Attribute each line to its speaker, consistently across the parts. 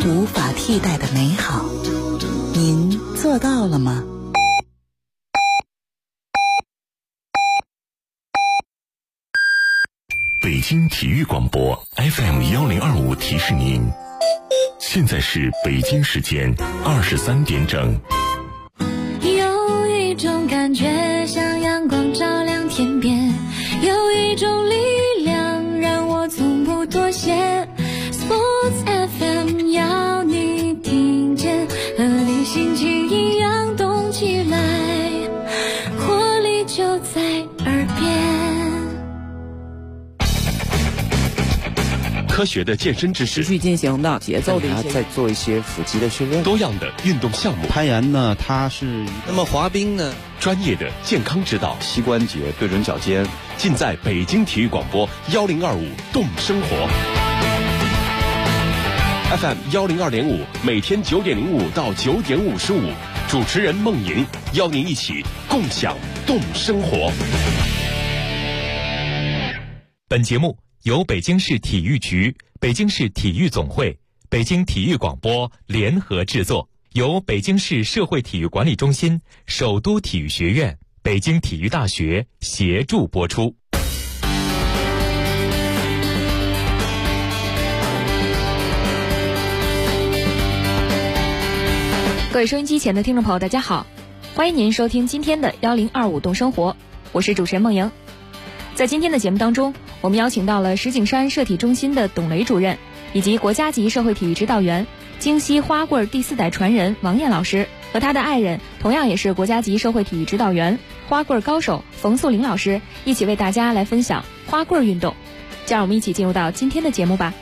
Speaker 1: 无法替代的美好，您做到了吗？
Speaker 2: 北京体育广播 FM1025提示您，现在是北京时间23点整。
Speaker 3: 有一种感觉像阳光照亮天边，有一种力量让我从不妥协。 Sports FM 要你听见，和你心情一样动起来，活力就在耳边。
Speaker 4: 科学的健身知识，
Speaker 5: 持续进行的节奏的一些，
Speaker 6: 再做一些腹肌的训练，
Speaker 4: 多样的运动项目，
Speaker 6: 攀岩呢，它是
Speaker 7: 那么滑冰呢，
Speaker 4: 专业的健康指导，
Speaker 7: 膝关节对准脚尖，
Speaker 4: 尽在北京体育广播1025动生活 FM 102.5，每天9点05到9点55，主持人孟莹邀您一起共享动生活。
Speaker 8: 本节目由北京市体育局、北京市体育总会、北京体育广播联合制作，由北京市社会体育管理中心、首都体育学院、北京体育大学协助播出。
Speaker 9: 各位收音机前的听众朋友，大家好，欢迎您收听今天的1025动生活，我是主持人孟莹。在今天的节目当中，我们邀请到了石景山社体中心的董雷主任，以及国家级社会体育指导员、京西花棍第4代传人王燕老师和他的爱人，同样也是国家级社会体育指导员、花棍高手冯素玲老师，一起为大家来分享花棍运动。就让我们一起进入到今天的节目吧。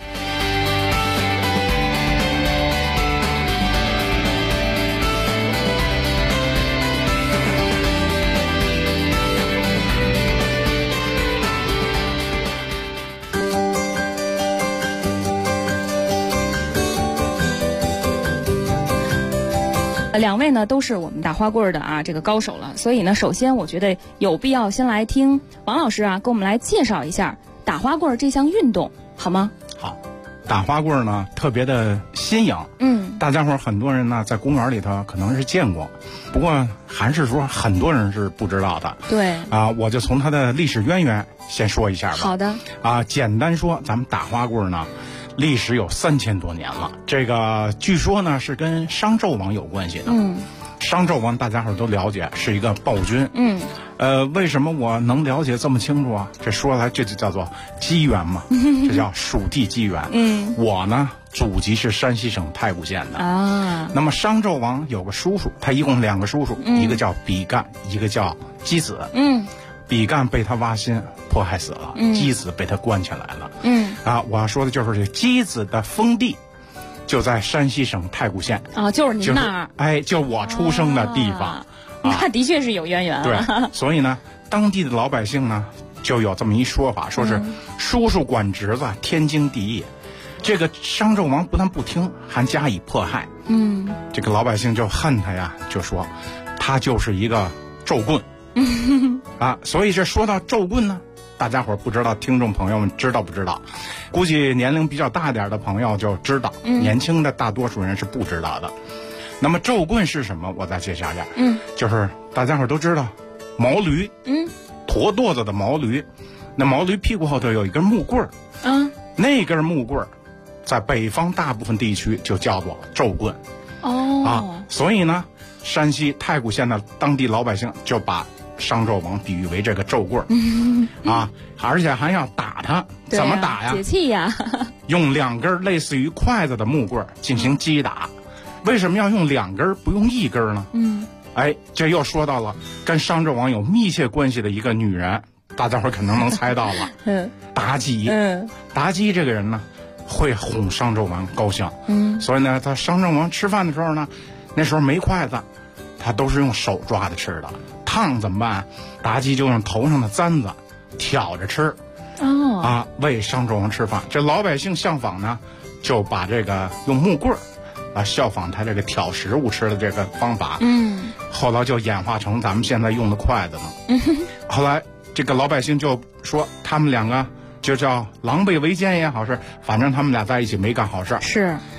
Speaker 9: 两位呢都是我们打花棍的这个高手了，所以呢，首先我觉得有必要先来听王老师给我们来介绍一下打花棍这项运动，好吗？
Speaker 10: 好，打花棍呢特别的新颖，大家伙很多人呢在公园里头可能是见过，不过还是说很多人是不知道的。
Speaker 9: 对
Speaker 10: 我就从它的历史渊源先说一下吧。
Speaker 9: 好的。
Speaker 10: 简单说，咱们打花棍呢历史有3000多年了，这个据说呢是跟商纣王有关系的。商纣王大家伙都了解，是一个暴君。为什么我能了解这么清楚啊？这说来这就叫做机缘嘛，这叫属地机缘。我呢祖籍是山西省太谷县的那么商纣王有个叔叔，他一共2个叔叔，一个叫比干，一个叫箕子。比干被他挖心迫害死了，箕子被他关起来了。我要说的就是这箕子的封地就在山西省太谷县
Speaker 9: 就是您那儿，
Speaker 10: 就我出生的地方。
Speaker 9: 那的确是有渊源。
Speaker 10: 对，所以呢，当地的老百姓呢就有这么一说法，说是叔叔管侄子天经地义。这个商纣王不但不听，还加以迫害。这个老百姓就恨他呀，就说他就是一个纣棍。所以这说到纣棍呢，大家伙不知道，听众朋友们知道不知道？估计年龄比较大点的朋友就知道，年轻的大多数人是不知道的。那么纣棍是什么？我再介绍一下。就是大家伙都知道，毛驴，驼垛子的毛驴，那毛驴屁股后头有一根木棍儿，那根木棍儿，在北方大部分地区就叫做纣棍。所以呢，山西太谷县的当地老百姓就把商纣王比喻为这个纣棍儿而且还要打他。怎么打呀？
Speaker 9: 解气呀！
Speaker 10: 用2根类似于筷子的木棍进行击打。为什么要用2根不用1根呢？这又说到了跟商纣王有密切关系的一个女人，大家伙可能猜到了。妲己。妲己这个人呢，会哄商纣王高兴。所以呢，他商纣王吃饭的时候呢，那时候没筷子，他都是用手抓的吃的。烫怎么办？妲己就用头上的簪子挑着吃。喂商纣王吃饭。这老百姓效仿呢，就把这个用木棍效仿他这个挑食物吃的这个方法。后来就演化成咱们现在用的筷子了。后来这个老百姓就说他们2个就叫狼狈为奸也好，是反正他们俩在一起没干好事。
Speaker 9: 是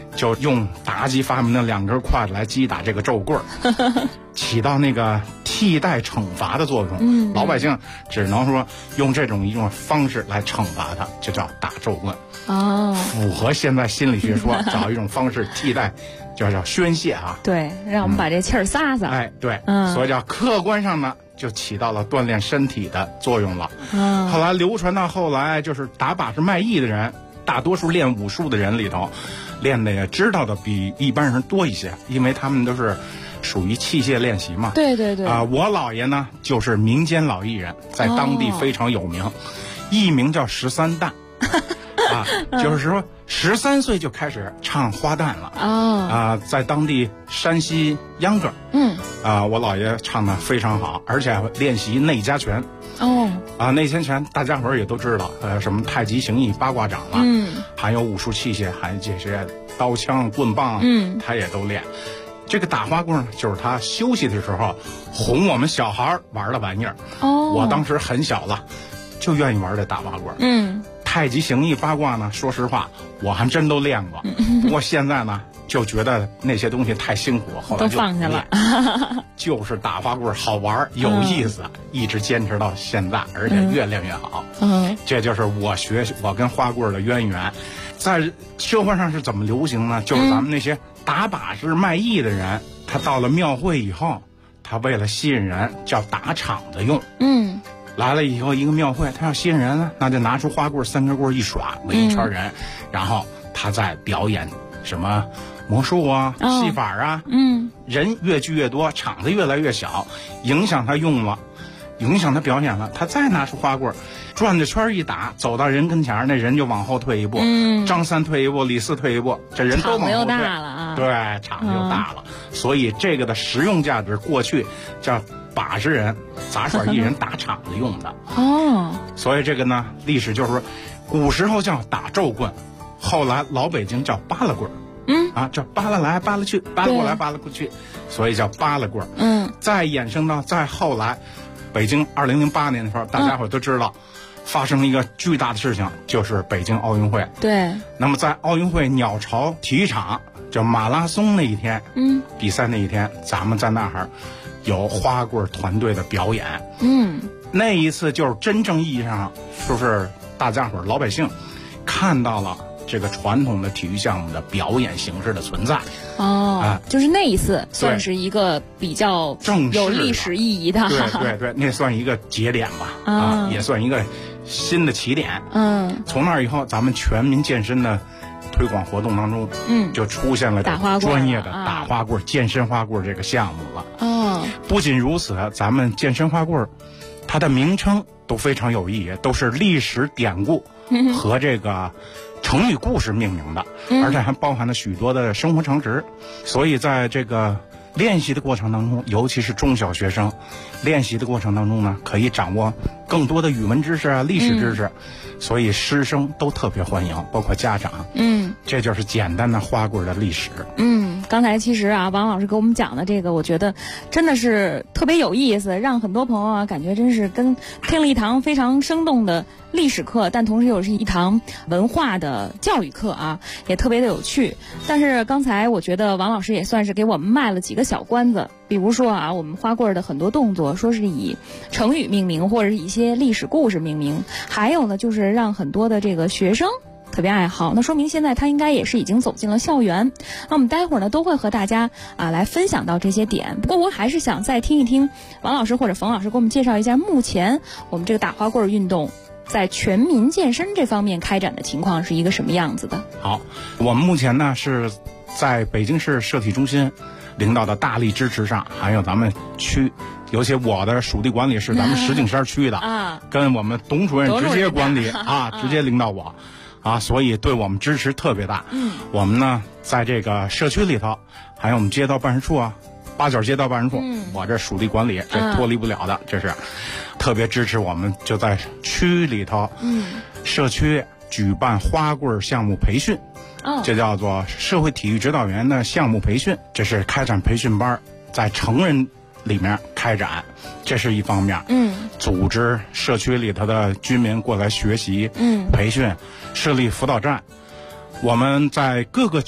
Speaker 10: 就用妲己发明的2根筷子来击打这个咒棍儿，起到那个替代惩罚的作用。老百姓只能说用这种一种方式来惩罚他，就叫打咒棍。符合现在心理学说，找一种方式替代，就叫宣泄啊。
Speaker 9: 对，让我们把这气儿撒撒。
Speaker 10: 哎，对，所以叫客观上呢，就起到了锻炼身体的作用了。后来流传到后来，就是打把式卖艺的人，大多数练武术的人里头，练的也知道的比一般人多一些，因为他们都是属于器械练习嘛。
Speaker 9: 对对对。
Speaker 10: 我姥爷呢，就是民间老艺人，在当地非常有名，艺名叫13旦。就是说13岁就开始唱花旦了。在当地山西秧歌。我姥爷唱的非常好，而且练习内家拳。内家拳大家伙儿也都知道，什么太极形意八卦掌了，还有武术器械，还有这些刀枪棍棒，他也都练。这个打花棍就是他休息的时候哄我们小孩玩的玩意儿。我当时很小了，就愿意玩这打花棍。太极形意八卦呢，说实话我还真都练过。不过现在呢，就觉得那些东西太辛苦，后来就
Speaker 9: 都放下了。
Speaker 10: 就是打花棍好玩有意思，一直坚持到现在，而且越练越好。这就是我跟花棍的渊源。在社会上是怎么流行呢？就是咱们那些打把式卖艺的人，他到了庙会以后，他为了吸引人，叫打场子用。来了以后，一个庙会，他要吸引人呢，那就拿出花棍3根棍一耍，围一圈人，然后他再表演什么魔术啊、戏法啊。人越聚越多，场子越来越小，影响他用了，影响他表演了，他再拿出花棍转着圈一打，走到人跟前，那人就往后退一步。张三退一步，李四退一步，这人都往后退。
Speaker 9: 场子又大了啊！
Speaker 10: 对，场子又大了。所以这个的实用价值，过去叫把式人、杂耍艺人打场子用的。所以这个呢，历史就是说，古时候叫打咒棍，后来老北京叫扒拉棍。叫扒拉来扒拉去，扒拉过来扒拉过去，所以叫扒拉棍。再衍生到再后来，北京2008年的时候，大家伙都知道，发生了一个巨大的事情，就是北京奥运会。
Speaker 9: 对。
Speaker 10: 那么在奥运会鸟巢体育场，就马拉松那一天，比赛那一天，咱们在那儿有花棍团队的表演。那一次就是真正意义上说是大家伙老百姓看到了这个传统的体育项目的表演形式的存在。
Speaker 9: 就是那一次算是一个比较有历史意义的。
Speaker 10: 对，那算一个节点吧。也算一个新的起点。从那以后，咱们全民健身的推广活动当中，就出现了专业的打花棍、健身花棍这个项目了。不仅如此，咱们健身花棍它的名称都非常有意义，都是历史典故和这个成语故事命名的，而且还包含了许多的生活常识。所以在这个练习的过程当中，尤其是中小学生练习的过程当中呢，可以掌握更多的语文知识啊、历史知识，所以师生都特别欢迎，包括家长。这就是简单的花棍的历史。
Speaker 9: 刚才其实王老师给我们讲的这个，我觉得真的是特别有意思，让很多朋友感觉真是跟听了一堂非常生动的历史课，但同时又是一堂文化的教育课也特别的有趣。但是刚才我觉得王老师也算是给我们卖了几个小关子，比如说我们花棍的很多动作说是以成语命名，或者是一些历史故事命名，还有呢就是让很多的这个学生特别爱好，那说明现在他应该也是已经走进了校园。那我们待会儿呢都会和大家来分享到这些点。不过我还是想再听一听王老师或者冯老师给我们介绍一下目前我们这个打花棍运动在全民健身这方面开展的情况是一个什么样子的。
Speaker 10: 好，我们目前呢是在北京市社体中心领导的大力支持上，还有咱们区，尤其我的属地管理是咱们石景山区的跟我们董主任直接管理直接领导我所以对我们支持特别大。我们呢在这个社区里头，还有我们街道办事处八角街道办事处，我这属地管理这脱离不了的，这是特别支持我们，就在区里头社区举办花棍项目培训。这叫做社会体育指导员的项目培训，这是开展培训班，在成人里面开展，这是一方面。组织社区里头的居民过来学习培训，设立辅导站。我们在各个区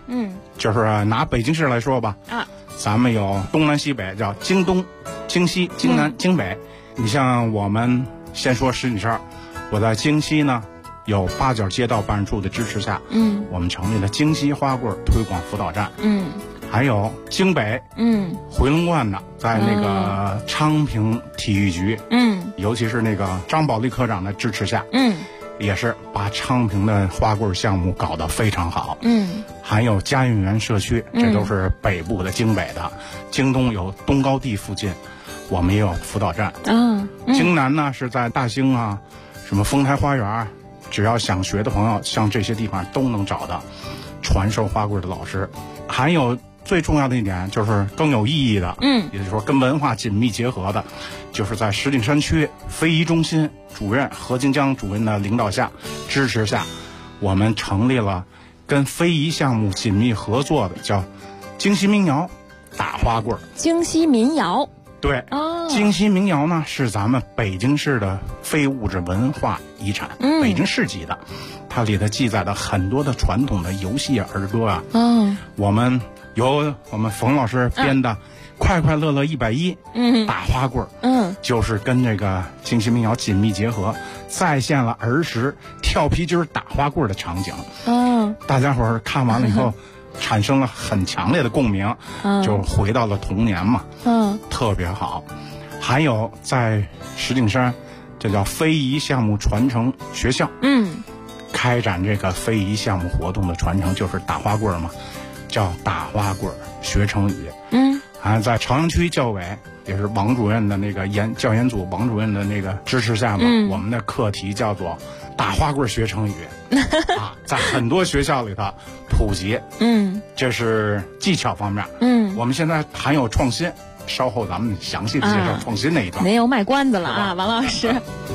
Speaker 10: 就是拿北京市来说吧，咱们有东南西北，叫京东、京西、京南、京北。你像我们先说石景山，我在京西呢，有八角街道办事处的支持下，我们成立了京西花棍推广辅导站，还有京北，回龙观呢，在那个昌平体育局，尤其是那个张宝利科长的支持下，也是把昌平的花棍项目搞得非常好，还有嘉运园社区，这都是北部的京北的，京东有东高地附近，我们也有辅导站，京南呢是在大兴啊，什么丰台花园，只要想学的朋友，像这些地方都能找到传授花棍的老师。还有最重要的一点就是更有意义的，也就是说跟文化紧密结合的，就是在石景山区非遗中心主任何金江主任的领导下、支持下，我们成立了跟非遗项目紧密合作的叫京西民谣打花棍。
Speaker 9: 京西民谣，
Speaker 10: 对，京西民谣呢是咱们北京市的非物质文化遗产，北京市级的，它里头记载了很多的传统的游戏儿歌啊，我们由我们冯老师编的快快乐乐110，打花棍，就是跟这个京西民谣紧密结合，再现了儿时跳皮筋打花棍的场景，大家伙儿看完了以后产生了很强烈的共鸣，就回到了童年嘛，特别好。还有在石景山，这叫非遗项目传承学校，开展这个非遗项目活动的传承，就是打花棍嘛，叫打花棍学成语。还在朝阳区教委，也是王主任的那个教研组王主任的那个支持下嘛，我们的课题叫做打花棍学成语在很多学校里头普及，这是技巧方面，我们现在还有创新，稍后咱们详细的介绍创新那一段。
Speaker 9: 没有卖关子了啊，王老师。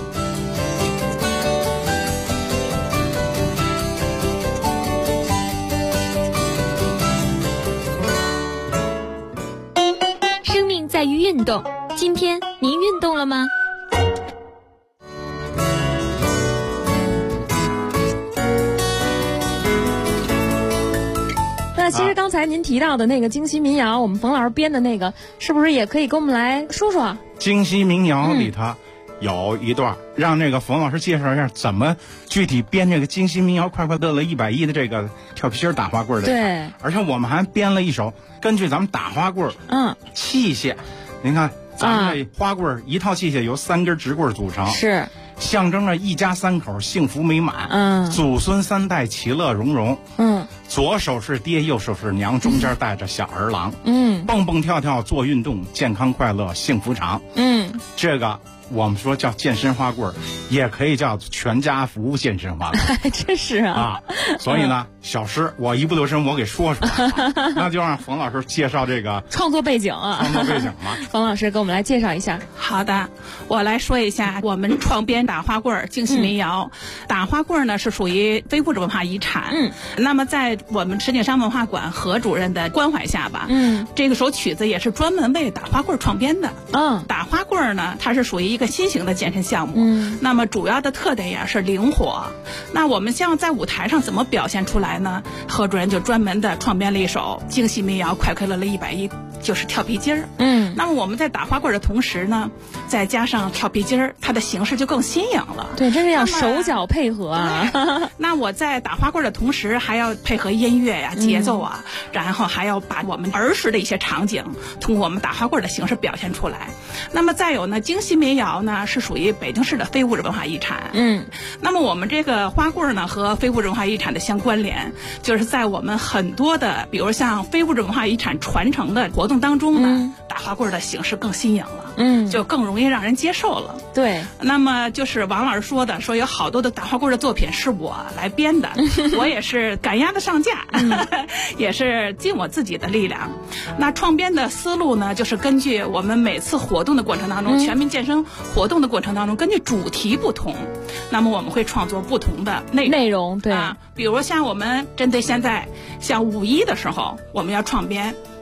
Speaker 3: 生命在于运动，今天您运动了吗？
Speaker 9: 那其实刚才您提到的那个京西民谣，我们冯老师编的那个，是不是也可以跟我们来说说？
Speaker 10: 京西民谣里头有一段，让那个冯老师介绍一下怎么具体编这个京西民谣快快乐乐110的这个跳皮筋打花棍的。
Speaker 9: 对，
Speaker 10: 而且我们还编了一首根据咱们打花棍器械，您看咱们这花棍一套器械由3根直棍组成，
Speaker 9: 是
Speaker 10: 象征着一家3口幸福美满，祖孙3代其乐融融，左手是爹，右手是娘，中间带着小儿郎，蹦蹦跳跳做运动，健康快乐幸福长，这个我们说叫健身花棍，也可以叫全家福健身花棍。
Speaker 9: 真是啊！
Speaker 10: 所以呢，小诗我一不留神我给说出来了，那就让冯老师介绍这个
Speaker 9: 创作背景啊。
Speaker 10: 创作背景嘛，
Speaker 9: 冯老师给我们来介绍一下。
Speaker 11: 好的，我来说一下我们创编打花棍京西民谣。打花棍呢是属于非物质文化遗产。那么在我们石景山文化馆何主任的关怀下吧，这个首曲子也是专门为打花棍创编的。打花棍呢，它是属于一个新型的健身项目，那么主要的特点也是灵活。那我们像在舞台上怎么表现出来呢？何主任就专门的创编了一首京西民谣快快乐乐110，就是跳皮筋儿。那么我们在打花棍的同时呢，再加上跳皮筋儿，它的形式就更新颖了。
Speaker 9: 对，真是要手脚配合啊。
Speaker 11: 那我在打花棍的同时，还要配合音乐呀、节奏啊，然后还要把我们儿时的一些场景通过我们打花棍的形式表现出来。那么再有呢，京西民谣呢是属于北京市的非物质文化遗产。那么我们这个花棍呢和非物质文化遗产的相关联，就是在我们很多的，比如像非物质文化遗产传承的活动当中呢，打花棍的形式更新颖了，就更容易让人接受了。
Speaker 9: 对，
Speaker 11: 那么就是王老师说的，说有好多的打花棍的作品是我来编的，我也是赶鸭子上架，也是尽我自己的力量。那创编的思路呢，就是根据我们每次活动的过程当中，全民健身活动的过程当中，根据主题不同，那么我们会创作不同的内容。
Speaker 9: 对，
Speaker 11: 比如像我们针对现在像5·1的时候，我们要创编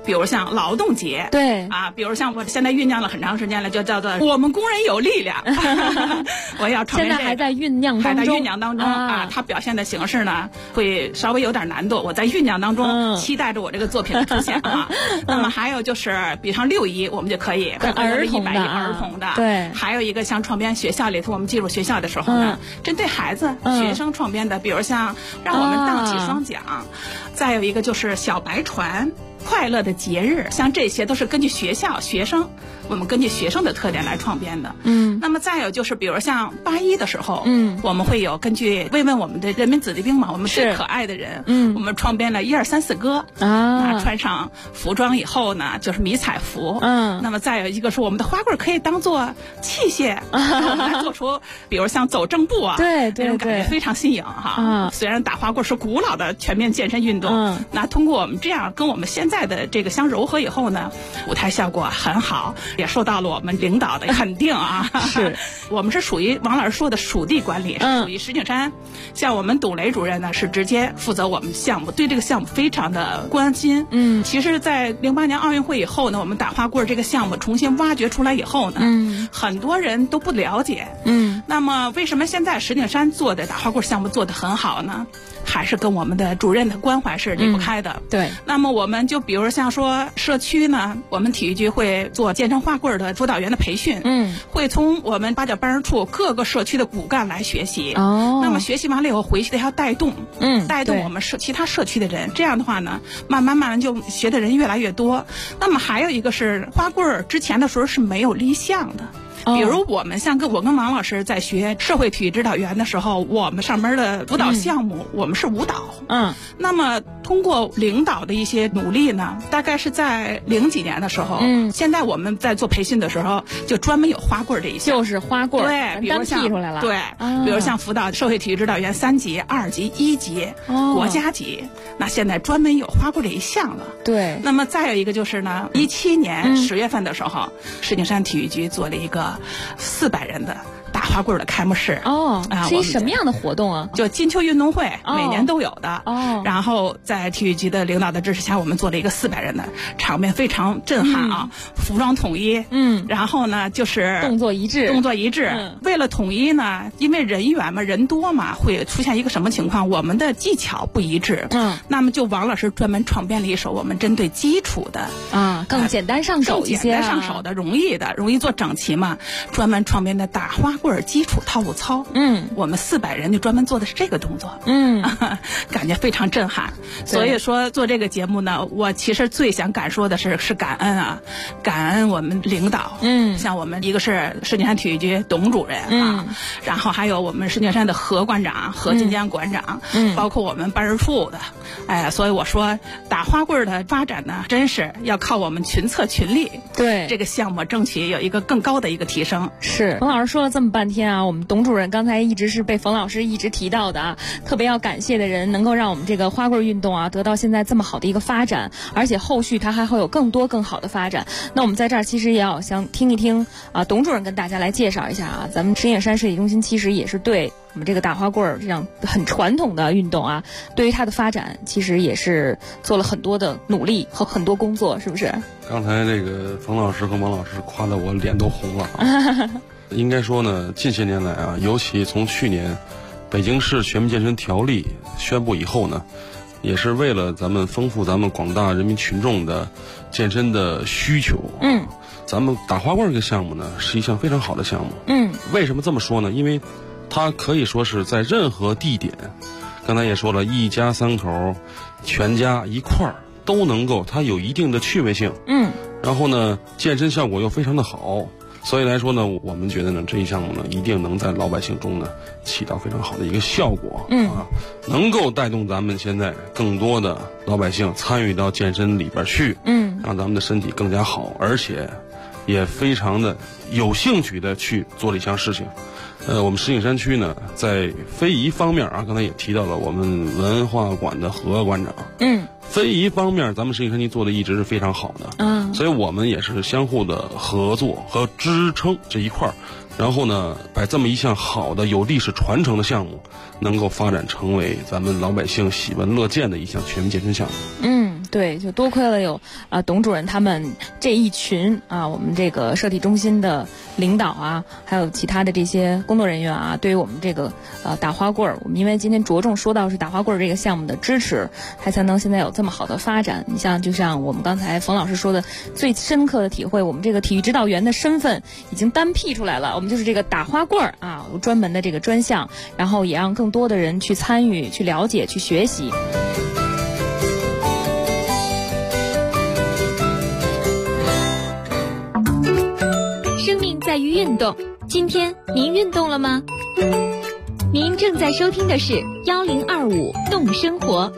Speaker 11: 比如像劳动节，
Speaker 9: 对
Speaker 11: 啊，比如像我现在酝酿了很长时间了，就叫做我们工人有力量。我要传
Speaker 9: 现在还在酝酿当中，
Speaker 11: 还在酝酿当中啊。它表现的形式呢，会稍微有点难度。我在酝酿当中，期待着我这个作品的出现啊。那么还有就是，比方6·1，我们就可以
Speaker 9: 儿童的
Speaker 11: 儿童的，
Speaker 9: 对。
Speaker 11: 还有一个像创编学校里头，我们进入学校的时候呢，针对孩子、学生创编的，比如像让我们荡起双桨，再有一个就是小白船。快乐的节日，像这些都是根据学校学生，我们根据学生的特点来创编的。那么再有就是，比如像8·1的时候，我们会有根据慰问我们的人民子弟兵嘛，我们最可爱的人，我们创编了1、2、3、4歌啊，穿上服装以后呢，就是迷彩服。那么再有一个是我们的花棍可以当做器械，我们来做出，比如像走正步啊，
Speaker 9: 对，
Speaker 11: 那种感觉非常新颖哈。虽然打花棍是古老的全面健身运动，那通过我们这样跟我们现在的这个相糅合以后呢，舞台效果很好，也受到了我们领导的肯定啊。
Speaker 9: 是
Speaker 11: 我们是属于王老师说的属地管理，是属于石景山。像我们董雷主任呢，是直接负责我们项目，对这个项目非常的关心。其实在08年奥运会以后呢，我们打花棍这个项目重新挖掘出来以后呢，很多人都不了解。那么为什么现在石景山做的打花棍项目做得很好呢？还是跟我们的主任的关怀是离不开的。
Speaker 9: 对。
Speaker 11: 那么我们就比如像说社区呢，我们体育局会做健身花棍的辅导员的培训，会从我们8角办事处各个社区的骨干来学习。那么学习完了以后回去得要带动，带动我们其他社区的人。这样的话呢，慢慢就学的人越来越多。那么还有一个是花棍之前的时候是没有立项的。比如我们像我跟王老师在学社会体育指导员的时候，我们上面的辅导项目，我们是舞蹈。那么通过领导的一些努力呢，大概是在0几年的时候，现在我们在做培训的时候，就专门有花棍这一项，
Speaker 9: 就是花棍，
Speaker 11: 对，比如像
Speaker 9: 剔出来了，
Speaker 11: 对，比如像辅导社会体育指导员3级、2级、1级、国家级，那现在专门有花棍这一项了。
Speaker 9: 对。
Speaker 11: 那么再有一个就是呢，17年10月份的时候，石景山体育局做了一个400人的打花棍的开幕式。
Speaker 9: 是一什么样的活动啊？
Speaker 11: 就金秋运动会，每年都有的。然后在体育局的领导的支持下，我们做了一个400人的，场面非常震撼啊！服装统一，然后呢就是
Speaker 9: 动作一致。
Speaker 11: 为了统一呢，因为人员嘛，人多嘛，会出现一个什么情况？我们的技巧不一致。那么就王老师专门创编了一首我们针对基础的
Speaker 9: 更简单上手一些，
Speaker 11: 简单上手的，容易做整齐嘛，专门创编的打花棍基础套路操。我们400人就专门做的是这个动作。感觉非常震撼。所以说做这个节目呢，我其实最想感说的是感恩啊，感恩我们领导。像我们一个是石景山体育局董主任啊，然后还有我们石景山的何馆长、何金江馆长，包括我们办事处的。所以我说打花棍的发展呢，真是要靠我们群策群力。
Speaker 9: 对，
Speaker 11: 这个项目争取有一个更高的一个提升。
Speaker 9: 是冯老师说了这么半天啊，我们董主任刚才一直是被冯老师一直提到的啊，特别要感谢的人，能够让我们这个花棍运动啊得到现在这么好的一个发展，而且后续它还会有更多更好的发展。那我们在这儿其实也要想听一听啊，董主任跟大家来介绍一下啊，咱们石景山设计中心其实也是对我们这个打花棍这样很传统的运动啊，对于它的发展其实也是做了很多的努力和很多工作，是不是？
Speaker 12: 刚才这个冯老师和王老师夸得我脸都红了啊。应该说呢，近些年来啊，尤其从去年北京市全民健身条例宣布以后呢，也是为了咱们丰富咱们广大人民群众的健身的需求。咱们打花棍这个项目呢，是一项非常好的项目。为什么这么说呢？因为它可以说是在任何地点，刚才也说了，一家3口、全家一块儿都能够，它有一定的趣味性。然后呢，健身效果又非常的好。所以来说呢，我们觉得呢，这一项目呢，一定能在老百姓中呢起到非常好的一个效果。能够带动咱们现在更多的老百姓参与到健身里边去。让咱们的身体更加好，而且也非常的有兴趣的去做这项事情。我们石景山区呢，在非遗方面啊，刚才也提到了我们文化馆的何馆长。非遗方面，咱们石景山区做的一直是非常好的。所以我们也是相互的合作和支撑这一块儿，然后呢，把这么一项好的有历史传承的项目，能够发展成为咱们老百姓喜闻乐见的一项全民健身项目。
Speaker 9: 对，就多亏了有董主任他们这一群我们这个社体中心的领导还有其他的这些工作人员对于我们这个打花棍儿，我们因为今天着重说到是打花棍儿这个项目的支持，才能现在有这么好的发展。你像就像我们刚才冯老师说的，最深刻的体会，我们这个体育指导员的身份已经单辟出来了，我们就是这个打花棍儿有专门的这个专项，然后也让更多的人去参与、去了解、去学习。
Speaker 3: 生命在于运动，今天您运动了吗？您正在收听的是1025动生活。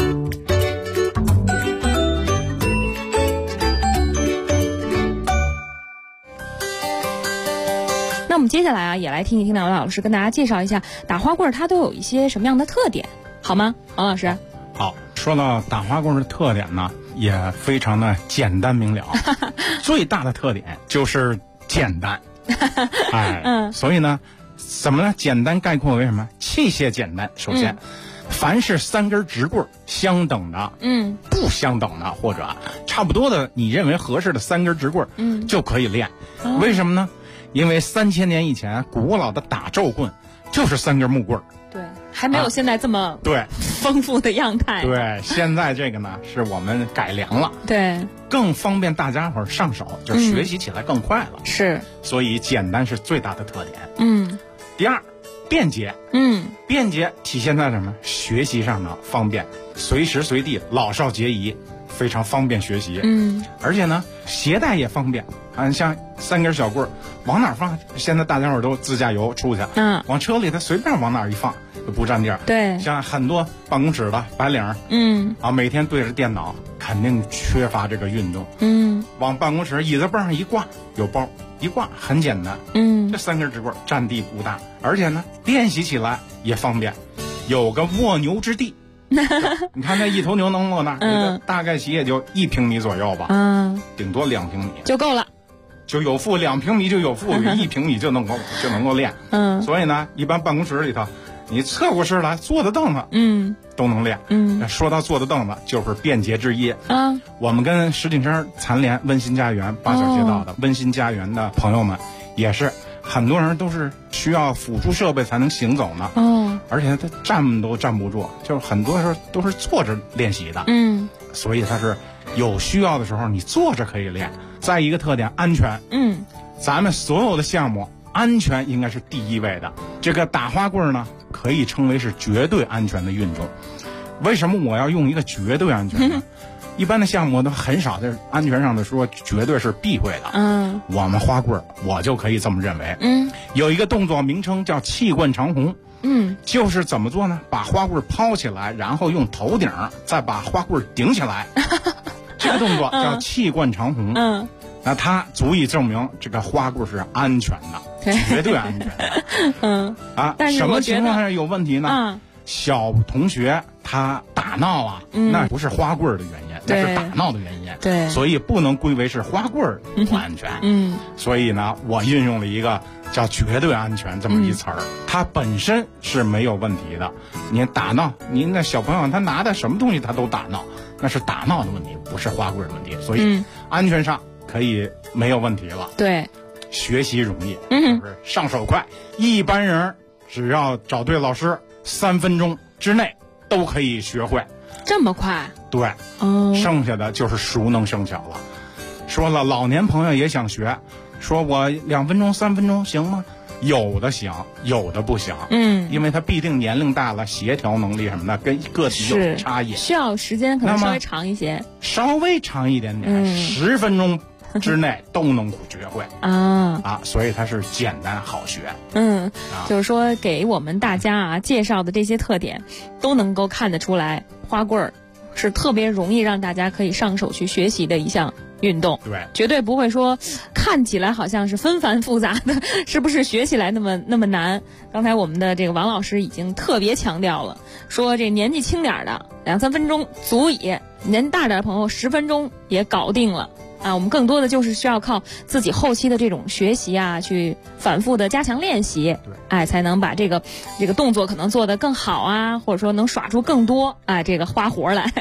Speaker 9: 那我们接下来也来听一听两位老师跟大家介绍一下打花棍儿它都有一些什么样的特点，好吗？王老师。
Speaker 10: 好，说到打花棍儿的特点呢，也非常的简单明了，最大的特点就是简单。所以呢，怎么呢？简单概括为什么？器械简单。首先，凡是3根直棍相等的，不相等的或者差不多的，你认为合适的3根直棍，就可以练。为什么呢？因为3000年以前，古老的打咒棍就是3根木棍。
Speaker 9: 对，还没有现在这么丰富的样态。
Speaker 10: 对，现在这个呢是我们改良了，
Speaker 9: 对，
Speaker 10: 更方便大家伙上手，就是学习起来更快了。
Speaker 9: 是，
Speaker 10: 所以简单是最大的特点。第二，便捷。便捷体现在什么？学习上呢方便，随时随地老少皆宜，非常方便学习。而且呢携带也方便。像3根小棍儿往哪放？现在大家伙都自驾游出去，往车里头随便往哪一放，就不占地儿。
Speaker 9: 对，
Speaker 10: 像很多办公室的白领，每天对着电脑，肯定缺乏这个运动。往办公室椅子背上一挂，有包一挂，很简单。这3根直棍占地不大，而且呢练习起来也方便，有个卧牛之地。你看那一头牛能落那儿，大概其也就1平米左右吧，顶多2平米
Speaker 9: 就够了。
Speaker 10: 就有负2平米就有负1平米就能够练。所以呢，一般办公室里头，你侧过身来坐的凳子，都能练。说到坐的凳子，就是便捷之一。我们跟石景山残联温馨家园8小街道的温馨家园的朋友们，也是很多人都是需要辅助设备才能行走呢。而且他站都站不住，就是很多时候都是坐着练习的。所以他是有需要的时候，你坐着可以练。再一个特点，安全。咱们所有的项目安全应该是第一位的。这个打花棍呢，可以称为是绝对安全的运动。为什么我要用一个绝对安全呢？一般的项目都很少在安全上的说绝对是避讳的。我们花棍我就可以这么认为。有一个动作名称叫气贯长虹。就是怎么做呢？把花棍抛起来，然后用头顶再把花棍顶起来。这个动作叫气贯长虹。那它足以证明这个花棍是安全的，绝对安全的。
Speaker 9: 但是
Speaker 10: 什么情况下有问题呢？小同学他打闹那不是花棍的原因，那是打闹的原因。
Speaker 9: 对，
Speaker 10: 所以不能归为是花棍不安全。所以呢，我运用了一个叫绝对安全这么一词儿，它本身是没有问题的。你打闹，您那小朋友他拿的什么东西他都打闹，那是打闹的问题，不是花棍的问题。所以安全上可以没有问题了。
Speaker 9: 对，
Speaker 10: 学习容易，就是上手快。一般人只要找对老师，3分钟之内都可以学会。
Speaker 9: 这么快？
Speaker 10: 对，剩下的就是熟能生巧了。说了，老年朋友也想学，说我2分钟、3分钟行吗？有的行，有的不行。因为他必定年龄大了，协调能力什么的跟个体有差异，
Speaker 9: 需要时间可能稍微长一些，
Speaker 10: 稍微长一点点，10分钟之内都能学会所以它是简单好学。
Speaker 9: 就是说给我们大家介绍的这些特点，都能够看得出来，花棍是特别容易让大家可以上手去学习的一项运动。
Speaker 10: 对，
Speaker 9: 绝对不会说看起来好像是纷繁复杂的，是不是学起来那么难？刚才我们的这个王老师已经特别强调了，说这年纪轻点的2-3分钟足以，年大点的朋友10分钟也搞定了。我们更多的就是需要靠自己后期的这种学习去反复的加强练习，才能把这个动作可能做得更好或者说能耍出更多这个花活来。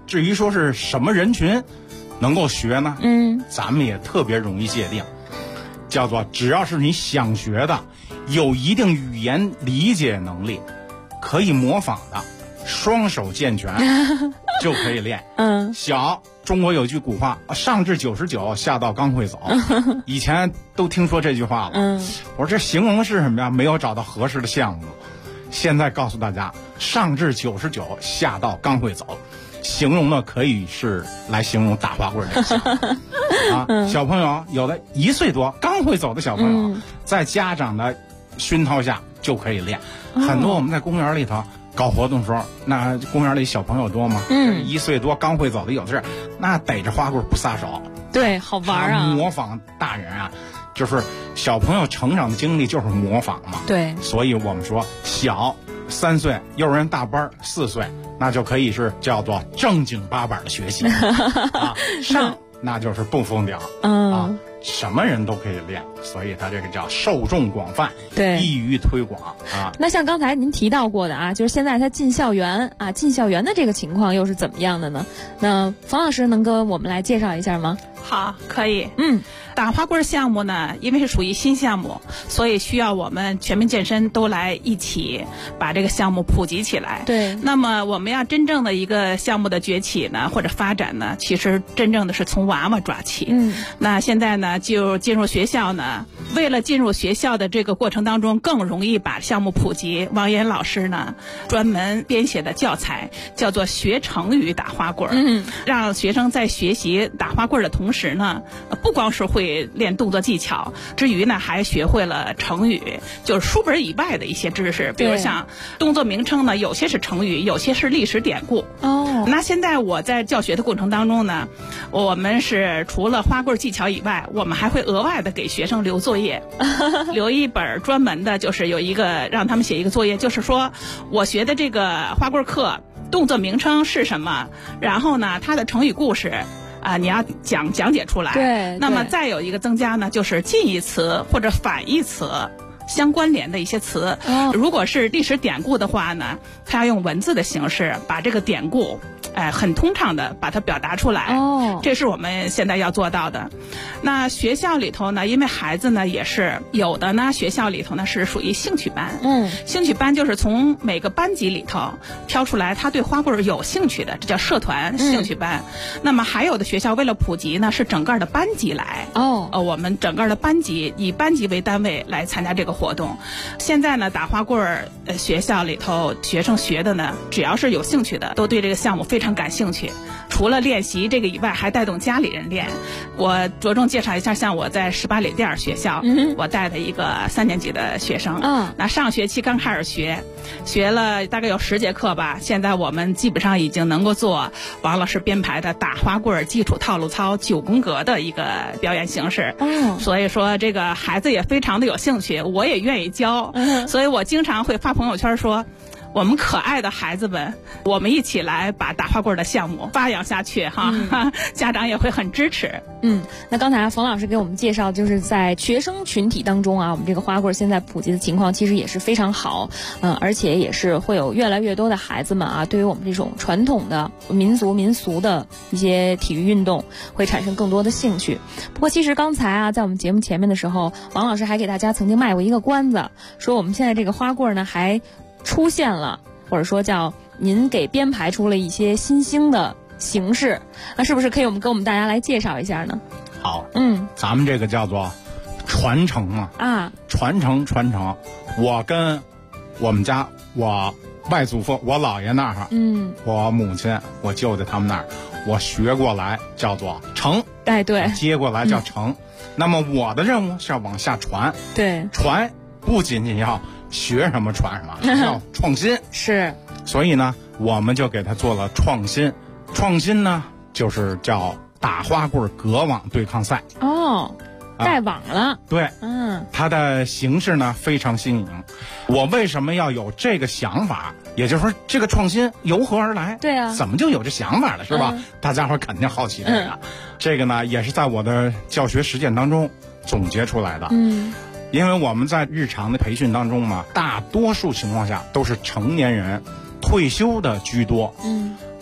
Speaker 10: 至于说是什么人群能够学呢？咱们也特别容易界定，叫做只要是你想学的，有一定语言理解能力，可以模仿的，双手健全就可以练。小中国有句古话，上至99，下到刚会走。以前都听说这句话了。我说这形容是什么呀？没有找到合适的项目。现在告诉大家，上至99，下到刚会走，形容呢可以是来形容打花棍的小朋友，有的1岁多刚会走的小朋友，在家长的熏陶下就可以练。很多我们在公园里头搞活动时候，那公园里小朋友多吗？1岁多刚会走的有的是，那逮着花棍不撒手。
Speaker 9: 对，好玩啊！
Speaker 10: 模仿大人啊，就是小朋友成长的经历就是模仿嘛。
Speaker 9: 对，
Speaker 10: 所以我们说小3岁，幼儿园大班4岁，那就可以是叫做正经八百的学习上那就是不疯屌什么人都可以练，所以它这个叫受众广泛，
Speaker 9: 对，
Speaker 10: 易于推广
Speaker 9: 那像刚才您提到过的就是现在它进校园进校园的这个情况又是怎么样的呢？那冯老师能跟我们来介绍一下吗？
Speaker 11: 好，可以。打花棍项目呢，因为是属于新项目，所以需要我们全民健身都来一起把这个项目普及起来。
Speaker 9: 对。
Speaker 11: 那么我们要真正的一个项目的崛起呢，或者发展呢，其实真正的是从娃娃抓起。那现在呢，就进入学校呢，为了进入学校的这个过程当中更容易把项目普及，王岩老师呢专门编写的教材叫做学成语打花棍让学生在学习打花棍的同时呢，不光是会练动作技巧之余呢，还学会了成语，就是书本以外的一些知识，比如像动作名称呢，有些是成语，有些是历史典故。那现在我在教学的过程当中呢，我们是除了花棍技巧以外，我们还会额外的给学生留作业留一本专门的，就是有一个让他们写一个作业，就是说我学的这个花棍课动作名称是什么，然后呢它的成语故事你要讲解出来。
Speaker 9: 对。
Speaker 11: 那么再有一个增加呢，就是近义词或者反义词相关联的一些词。如果是历史典故的话呢，它要用文字的形式把这个典故很通畅的把它表达出来。这是我们现在要做到的。那学校里头呢，因为孩子呢也是有的呢，学校里头呢是属于兴趣班。兴趣班就是从每个班级里头挑出来他对花棍有兴趣的，这叫社团兴趣班。那么还有的学校为了普及呢，是整个的班级来。我们整个的班级以班级为单位来参加这个活动。现在呢，打花棍学校里头学生学的呢，只要是有兴趣的，都对这个项目非常感兴趣。除了练习这个以外，还带动家里人练。我着重介绍一下，像我在18里店学校，我带的一个3年级的学生。那上学期刚开始学了大概有10节课吧，现在我们基本上已经能够做王老师编排的打花棍基础套路操9宫格的一个表演形式。所以说这个孩子也非常的有兴趣，我也愿意教。所以我经常会发朋友圈说，我们可爱的孩子们，我们一起来把打花棍的项目发扬下去家长也会很支持。
Speaker 9: 那刚才冯老师给我们介绍，就是在学生群体当中我们这个花棍现在普及的情况其实也是非常好，而且也是会有越来越多的孩子们对于我们这种传统的民俗的一些体育运动会产生更多的兴趣。不过其实刚才在我们节目前面的时候，王老师还给大家曾经卖过一个关子，说我们现在这个花棍呢还出现了，或者说叫您给编排出了一些新兴的形式，那是不是可以跟我们大家来介绍一下呢？
Speaker 10: 好，咱们这个叫做传承传承。我跟我们家我外祖父我姥爷那儿我母亲我舅舅他们那儿我学过来叫做承，
Speaker 9: 对，
Speaker 10: 接过来叫承。那么我的任务是要往下传，
Speaker 9: 对，
Speaker 10: 传不仅仅要学什么传什么，要创新。
Speaker 9: 是，
Speaker 10: 所以呢，我们就给他做了创新。创新呢，就是叫打花棍隔网对抗赛。
Speaker 9: 带网了。
Speaker 10: 对，它的形式呢非常新颖。我为什么要有这个想法？也就是说，这个创新由何而来？
Speaker 9: 对啊，
Speaker 10: 怎么就有这想法了，是吧？大家伙肯定好奇这个。这个呢，也是在我的教学实践当中总结出来的。因为我们在日常的培训当中嘛，大多数情况下都是成年人退休的居多。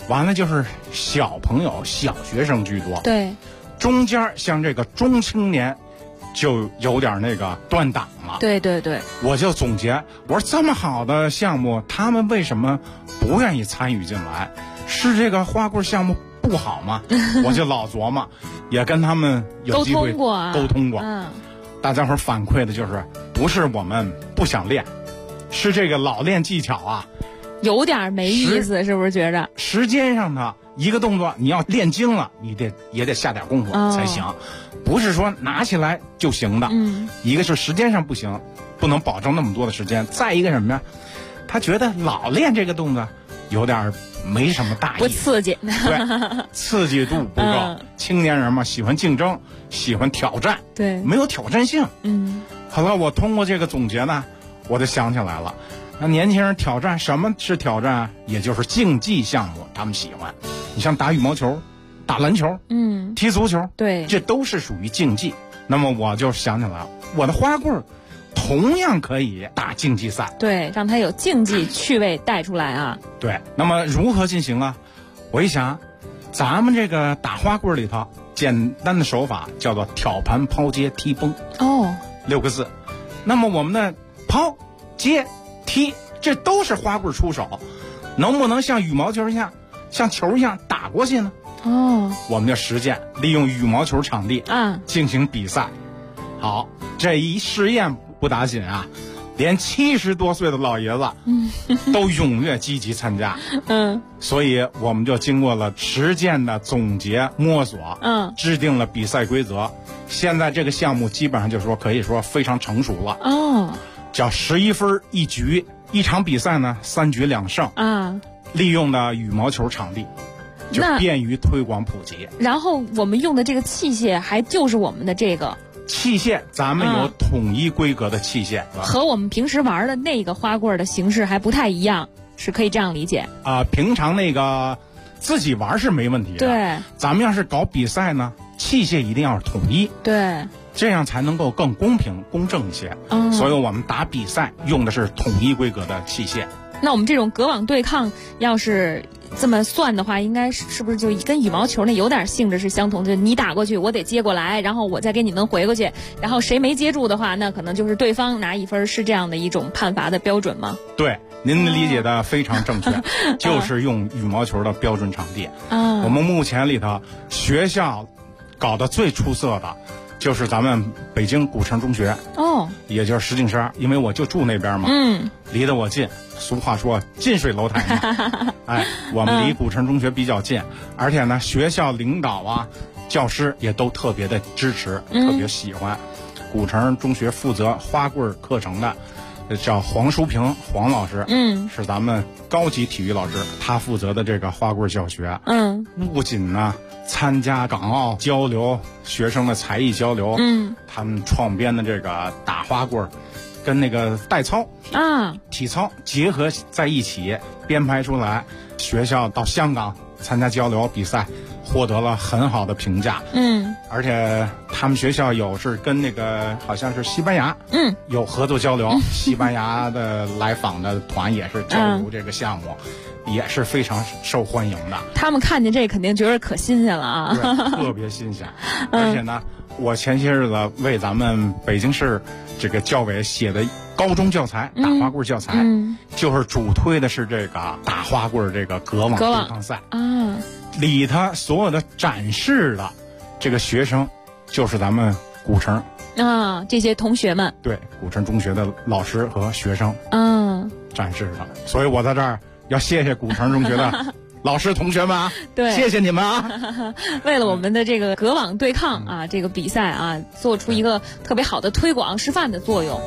Speaker 10: 完了就是小朋友、小学生居多。
Speaker 9: 对，
Speaker 10: 中间像这个中青年，就有点那个断档了。
Speaker 9: 对对对，
Speaker 10: 我就总结，我说这么好的项目，他们为什么不愿意参与进来？是这个花棍项目不好吗？我就老琢磨，也跟他们有机会沟通过。大家伙反馈的就是，不是我们不想练，是这个老练技巧啊，
Speaker 9: 有点没意思，是不是觉着？
Speaker 10: 时间上的一个动作，你要练精了，你也得下点功夫才行，不是说拿起来就行的。一个是时间上不行，不能保证那么多的时间；再一个什么呀？他觉得老练这个动作有点没什么大意思，
Speaker 9: 不刺激。
Speaker 10: 对，刺激度不够。青年人嘛，喜欢竞争，喜欢挑战，
Speaker 9: 对，
Speaker 10: 没有挑战性。后来我通过这个总结呢，我就想起来了，那年轻人挑战，什么是挑战？也就是竞技项目，他们喜欢。你像打羽毛球、打篮球、踢足球，
Speaker 9: 对，
Speaker 10: 这都是属于竞技。那么我就想起来了，我的花棍同样可以打竞技赛，
Speaker 9: 对，让它有竞技趣味带出来啊。
Speaker 10: 对，那么如何进行啊？我一想，咱们这个打花棍里头，简单的手法叫做挑盘、抛接、踢崩。6个字。那么我们的抛、接、踢，这都是花棍出手，能不能像羽毛球一样，像球一样打过去呢？我们就实践，利用羽毛球场地进行比赛。好，这一试验不打紧啊，连70多岁的老爷子都踊跃积极参加。所以我们就经过了实践的总结摸索，制定了比赛规则。现在这个项目基本上就是说可以说非常成熟了。叫11分1局，一场比赛呢3局2胜。利用的羽毛球场地，就便于推广普及。
Speaker 9: 然后我们用的这个器械还就是我们的这个
Speaker 10: 器械，咱们有统一规格的器械，
Speaker 9: 和我们平时玩的那个花棍的形式还不太一样，是可以这样理解
Speaker 10: 平常那个自己玩是没问题的，
Speaker 9: 对，
Speaker 10: 咱们要是搞比赛呢，器械一定要是统一，
Speaker 9: 对，
Speaker 10: 这样才能够更公平公正一些。所以我们打比赛用的是统一规格的器械。
Speaker 9: 那我们这种隔网对抗，要是这么算的话，应该是不是就跟羽毛球那有点性质是相同的？你打过去，我得接过来，然后我再给你们回过去，然后谁没接住的话，那可能就是对方拿1分，是这样的一种判罚的标准吗？
Speaker 10: 对，您理解的非常正确，就是用羽毛球的标准场地。我们目前里头学校搞得最出色的，就是咱们北京古城中学，也就是石景山，因为我就住那边嘛，离得我近。俗话说近水楼台嘛，我们离古城中学比较近，而且呢，学校领导啊、教师也都特别的支持，特别喜欢。古城中学负责花棍课程的，叫黄淑平黄老师，是咱们高级体育老师，他负责的这个花棍教学，不仅呢参加港澳交流，学生的才艺交流，他们创编的这个打花棍跟那个代操体操结合在一起编排出来，学校到香港参加交流比赛，获得了很好的评价。而且他们学校有是跟那个好像是西班牙有合作交流，西班牙的来访的团也是交流这个项目，也是非常受欢迎的。
Speaker 9: 他们看见这肯定觉得可新鲜了啊，
Speaker 10: 对，特别新鲜。而且呢，我前些日子为咱们北京市这个教委写的高中教材，打花棍教材，就是主推的是这个打花棍这个隔网对抗赛里头所有的展示的这个学生，就是咱们古城
Speaker 9: 这些同学们，
Speaker 10: 对，古城中学的老师和学生展示的。所以我在这儿要谢谢古城中学的老师同学们啊，
Speaker 9: 对，
Speaker 10: 谢谢你们啊！
Speaker 9: 为了我们的这个隔网对抗这个比赛做出一个特别好的推广示范的作用。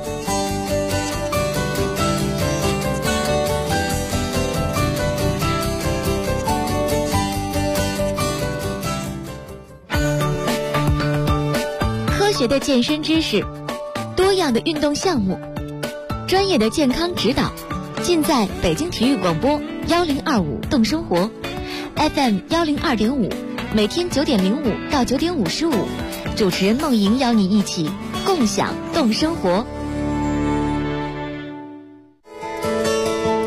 Speaker 3: 科学的健身知识，多样的运动项目，专业的健康指导，尽在北京体育广播1025动生活 FM 102.5，每天9点05到9点55，主持人梦莹邀你一起共享动生活。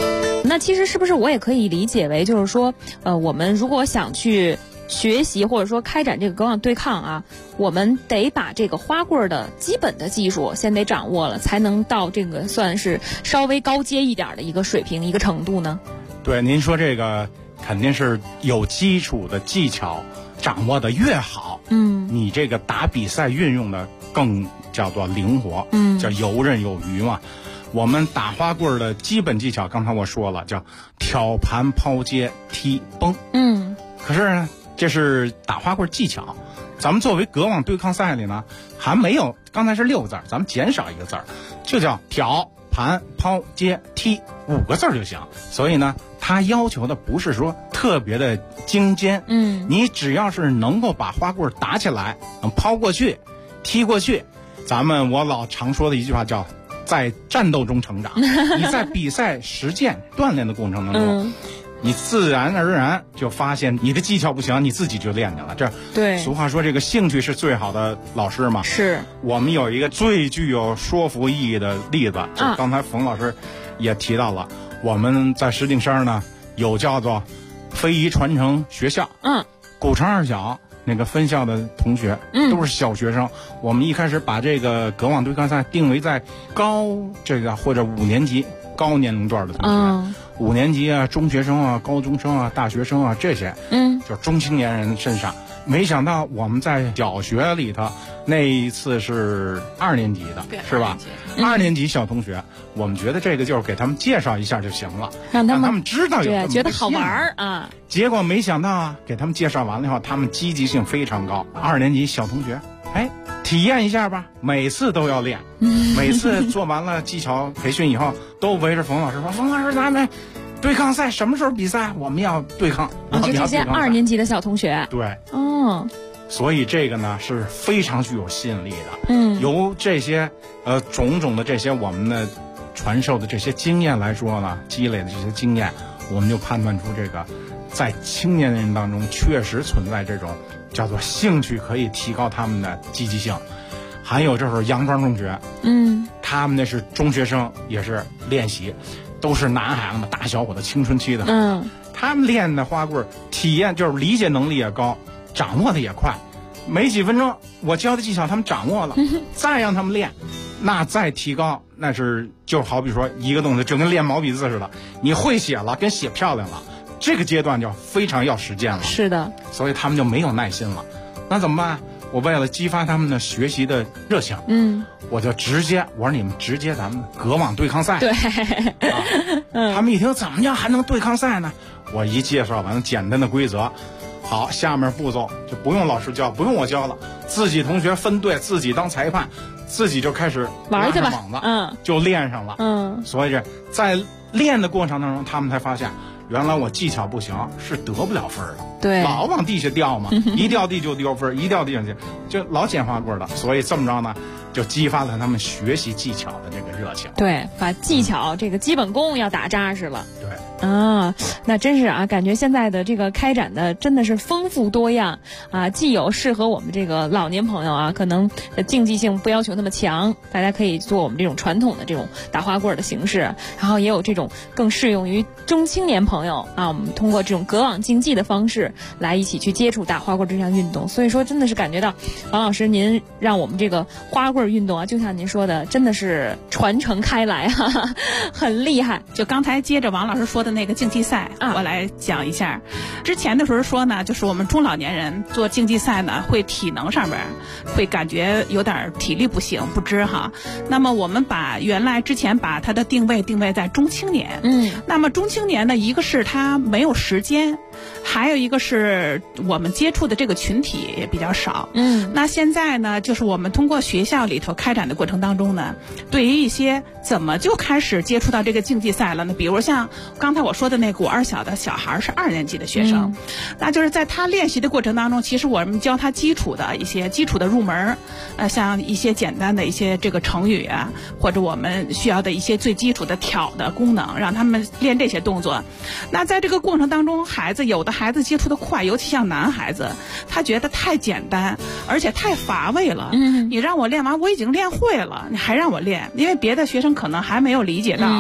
Speaker 9: 那其实是不是我也可以理解为，就是说，我们如果想去学习或者说开展这个隔网对抗啊，我们得把这个花棍的基本的技术先得掌握了，才能到这个算是稍微高阶一点的一个水平一个程度呢？
Speaker 10: 对，您说这个肯定是有基础的技巧掌握的越好，你这个打比赛运用的更叫做灵活，叫游刃有余嘛。我们打花棍的基本技巧，刚才我说了，叫挑盘、抛接、踢、崩。可是呢，这是打花棍技巧。咱们作为隔网对抗赛里呢，还没有刚才是6个字，咱们减少一个字，就叫挑盘、抛接、踢5个字就行。所以呢，它要求的不是说特别的精尖，你只要是能够把花棍打起来，能抛过去、踢过去，我老常说的一句话叫在战斗中成长。你在比赛实践锻炼的过程当中，你自然而然就发现你的技巧不行，你自己就练去了。这
Speaker 9: 对，
Speaker 10: 俗话说这个兴趣是最好的老师嘛。
Speaker 9: 是
Speaker 10: 我们有一个最具有说服意义的例子，就刚才冯老师也提到了，我们在石景山呢有叫做非遗传承学校，古城二小那个分校的同学，都是小学生。我们一开始把这个隔网对抗赛定为在这个或者5年级高年龄段的同学，5年级啊、中学生啊、高中生啊、大学生啊这些，就是中青年人身上。没想到我们在小学里头那一次是2年级的，是吧？2年级小同学，我们觉得这个就是给他们介绍一下就行了，让他们知道有这么
Speaker 9: 觉得好玩啊。
Speaker 10: 结果没想到啊，给他们介绍完了以后，他们积极性非常高。2年级小同学，体验一下吧，每次都要练，每次做完了技巧培训以后，都围着冯老师说：“冯老师，咱们对抗赛什么时候比赛？我们要对抗。”
Speaker 9: 就这些2年级的小同学。
Speaker 10: 对，所以这个呢是非常具有吸引力的。由这些种种的这些我们的传授的这些经验来说呢，积累的这些经验，我们就判断出这个在青年人当中确实存在这种叫做兴趣可以提高他们的积极性。还有就是杨庄中学，他们那是中学生，也是练习，都是男孩子嘛，大小伙子青春期的，他们练的花棍体验就是理解能力也高，掌握的也快，没几分钟我教的技巧他们掌握了，再让他们练，那再提高，那是就好比说一个东西就跟练毛笔字似的，你会写了跟写漂亮了，这个阶段就非常要实践了。
Speaker 9: 是的，
Speaker 10: 所以他们就没有耐心了。那怎么办？我为了激发他们的学习的热情，我就我说你们直接咱们隔网对抗赛。
Speaker 9: 对，
Speaker 10: 他们一听怎么样还能对抗赛呢？我一介绍完简单的规则，好，下面步骤就不用老师教，不用我教了，自己同学分队，自己当裁判，自己就开始
Speaker 9: 玩去吧，
Speaker 10: 就练上了。所以在练的过程当中，他们才发现原来我技巧不行是得不了分的。
Speaker 9: 对，
Speaker 10: 老往地下掉嘛，一掉地就丢分，一掉地上就老捡花棍的。所以这么着呢，就激发了他们学习技巧的这个热情。
Speaker 9: 对，把技巧这个基本功要打扎实了。
Speaker 10: 对。
Speaker 9: 那真是啊，感觉现在的这个开展的真的是丰富多样啊，既有适合我们这个老年朋友啊，可能竞技性不要求那么强，大家可以做我们这种传统的这种打花棍的形式，然后也有这种更适用于中青年朋友啊，我们通过这种隔网竞技的方式来一起去接触打花棍这项运动。所以说真的是感觉到王老师您让我们这个花棍运动啊，就像您说的，真的是传承开来啊，很厉害。
Speaker 11: 就刚才接着王老师说的那个竞技赛，我来讲一下。之前的时候说呢，就是我们中老年人做竞技赛呢，会体能上面会感觉有点体力不行，不支哈。那么我们原来之前把它的定位在中青年，那么中青年呢，一个是他没有时间，还有一个是我们接触的这个群体也比较少。那现在呢，就是我们通过学校里头开展的过程当中呢，对于一些怎么就开始接触到这个竞技赛了呢？比如像刚才我说的那古二小的小孩是2年级的学生，那就是在他练习的过程当中，其实我们教他基础的入门，像一些简单的一些这个成语啊，或者我们需要的一些最基础的挑的功能，让他们练这些动作。那在这个过程当中，有的孩子接触的快，尤其像男孩子，他觉得太简单，而且太乏味了。你让我练完，我已经练会了，你还让我练，因为别的学生可能还没有理解到。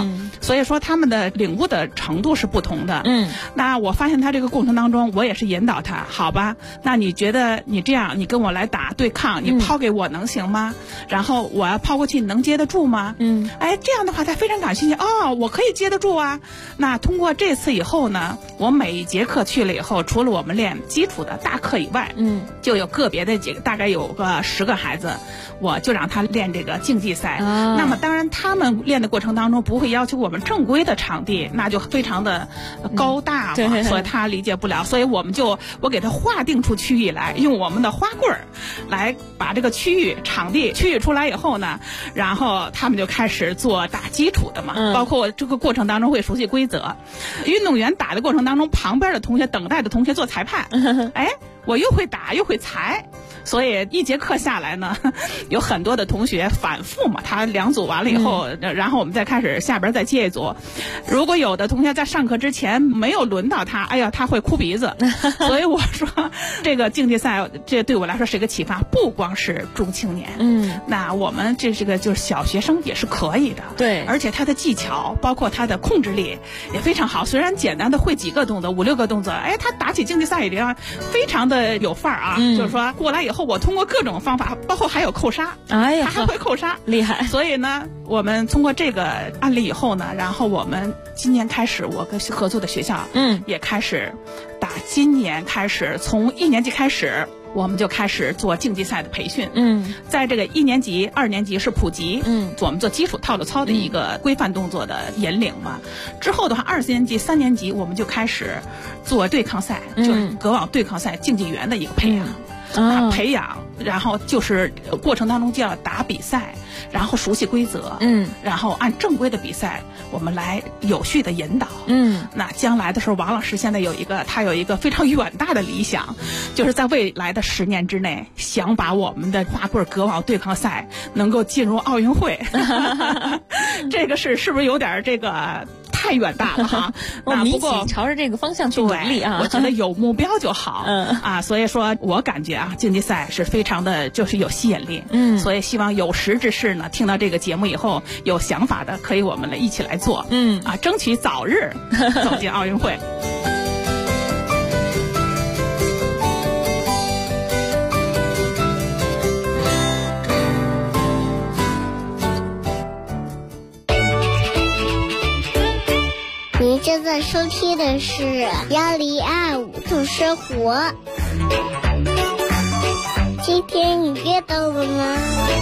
Speaker 11: 所以说他们的领悟的程度是不同的。那我发现他这个过程当中，我也是引导他，好吧，那你觉得你这样，你跟我来打对抗，你抛给我能行吗？然后我要抛过去，你能接得住吗？这样的话他非常感兴趣，我可以接得住啊。那通过这次以后呢，我每一节课去了以后，除了我们练基础的大课以外，就有个别的几个，大概有个10个孩子，我就让他练这个竞技赛。那么当然他们练的过程当中不会要求我们正规的场地，那就非常的高大嘛，所以他理解不了。所以我给他划定出区域来，用我们的花棍儿来把这个场地区域出来以后呢，然后他们就开始做打基础的嘛，包括这个过程当中会熟悉规则。运动员打的过程当中，旁边的同学等待的同学做裁判，我又会打又会裁。所以一节课下来呢，有很多的同学反复嘛，他2组完了以后，然后我们再开始下边再接一组。如果有的同学在上课之前没有轮到他，他会哭鼻子。所以我说这个竞技赛，这对我来说是一个启发，不光是中青年，那我们这个就是小学生也是可以的。对，而且他的技巧包括他的控制力也非常好，虽然简单的会几个动作5、6个动作，他打起竞技赛也非常的有范儿啊。就是说过来以后，我通过各种方法，包括还有扣杀，他还会扣杀，厉害。所以呢，我们通过这个案例以后呢，然后我们今年开始，我跟合作的学校，也开始打。今年开始，从1年级开始，我们就开始做竞技赛的培训。在这个1年级、2年级是普及，我们做基础套路操的一个规范动作的引领嘛。之后的话，2、4年级、3年级我们就开始做对抗赛，就是隔网对抗赛竞技员的一个培养。培养，然后就是过程当中就要打比赛，然后熟悉规则，然后按正规的比赛我们来有序的引导。那将来的时候，王老师现在他有一个非常远大的理想，就是在未来的10年之内，想把我们的花棍隔网对抗赛能够进入奥运会。这个是不是有点这个太远大了哈？
Speaker 9: 我们一起朝着这个方向去努力啊！
Speaker 11: 我觉得有目标就好。所以说我感觉竞技赛是非常的就是有吸引力。所以希望有识之士呢，听到这个节目以后有想法的，可以我们一起来做。争取早日走进奥运会。
Speaker 13: 您正在收听的是1025度生活。今天你阅到了吗？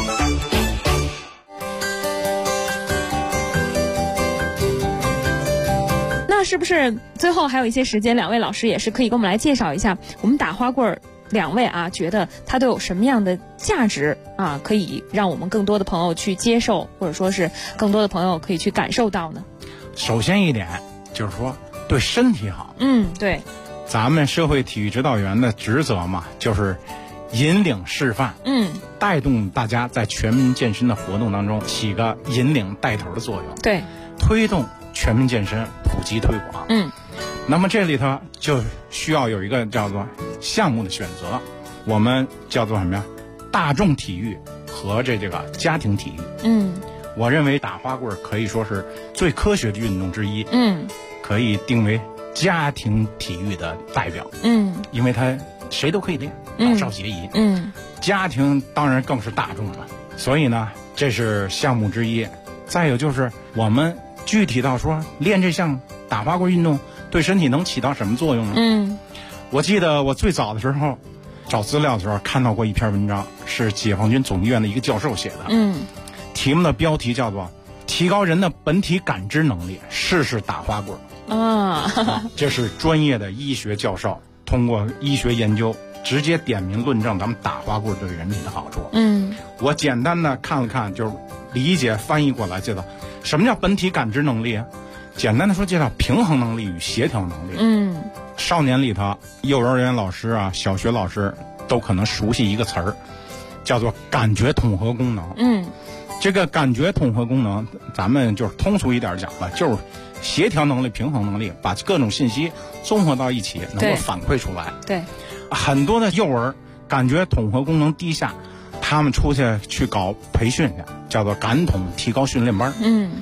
Speaker 9: 那是不是最后还有一些时间，2位老师也是可以给我们来介绍一下我们打花棍2位觉得它都有什么样的价值可以让我们更多的朋友去接受，或者说是更多的朋友可以去感受到呢？
Speaker 10: 首先一点就是说对身体好。
Speaker 9: 对，
Speaker 10: 咱们社会体育指导员的职责嘛，就是引领示范，带动大家在全民健身的活动当中起个引领带头的作用。对，推动全民健身普及推广。那么这里头就需要有一个叫做项目的选择，我们叫做什么呀？大众体育和这个家庭体育。我认为打花棍可以说是最科学的运动之一。可以定为家庭体育的代表。因为它谁都可以练，老少皆宜。家庭当然更是大众了。所以呢，这是项目之一。再有就是我们具体到说练这项打花棍运动对身体能起到什么作用呢？我记得我最早的时候找资料的时候看到过一篇文章，是解放军总医院的一个教授写的。题目的标题叫做提高人的本体感知能力，试试打花棍。这是专业的医学教授通过医学研究直接点名论证咱们打花棍对人体的好处。我简单的看了看，就是理解翻译过来，知道什么叫本体感知能力啊？简单的说，叫平衡能力与协调能力。少年里头，幼儿园老师小学老师都可能熟悉一个词儿，叫做感觉统合功能。这个感觉统合功能，咱们就是通俗一点讲吧，就是协调能力、平衡能力，把各种信息综合到一起，能够反馈出来。对，很多的幼儿感觉统合功能低下，他们出去搞培训去，叫做感统提高训练班。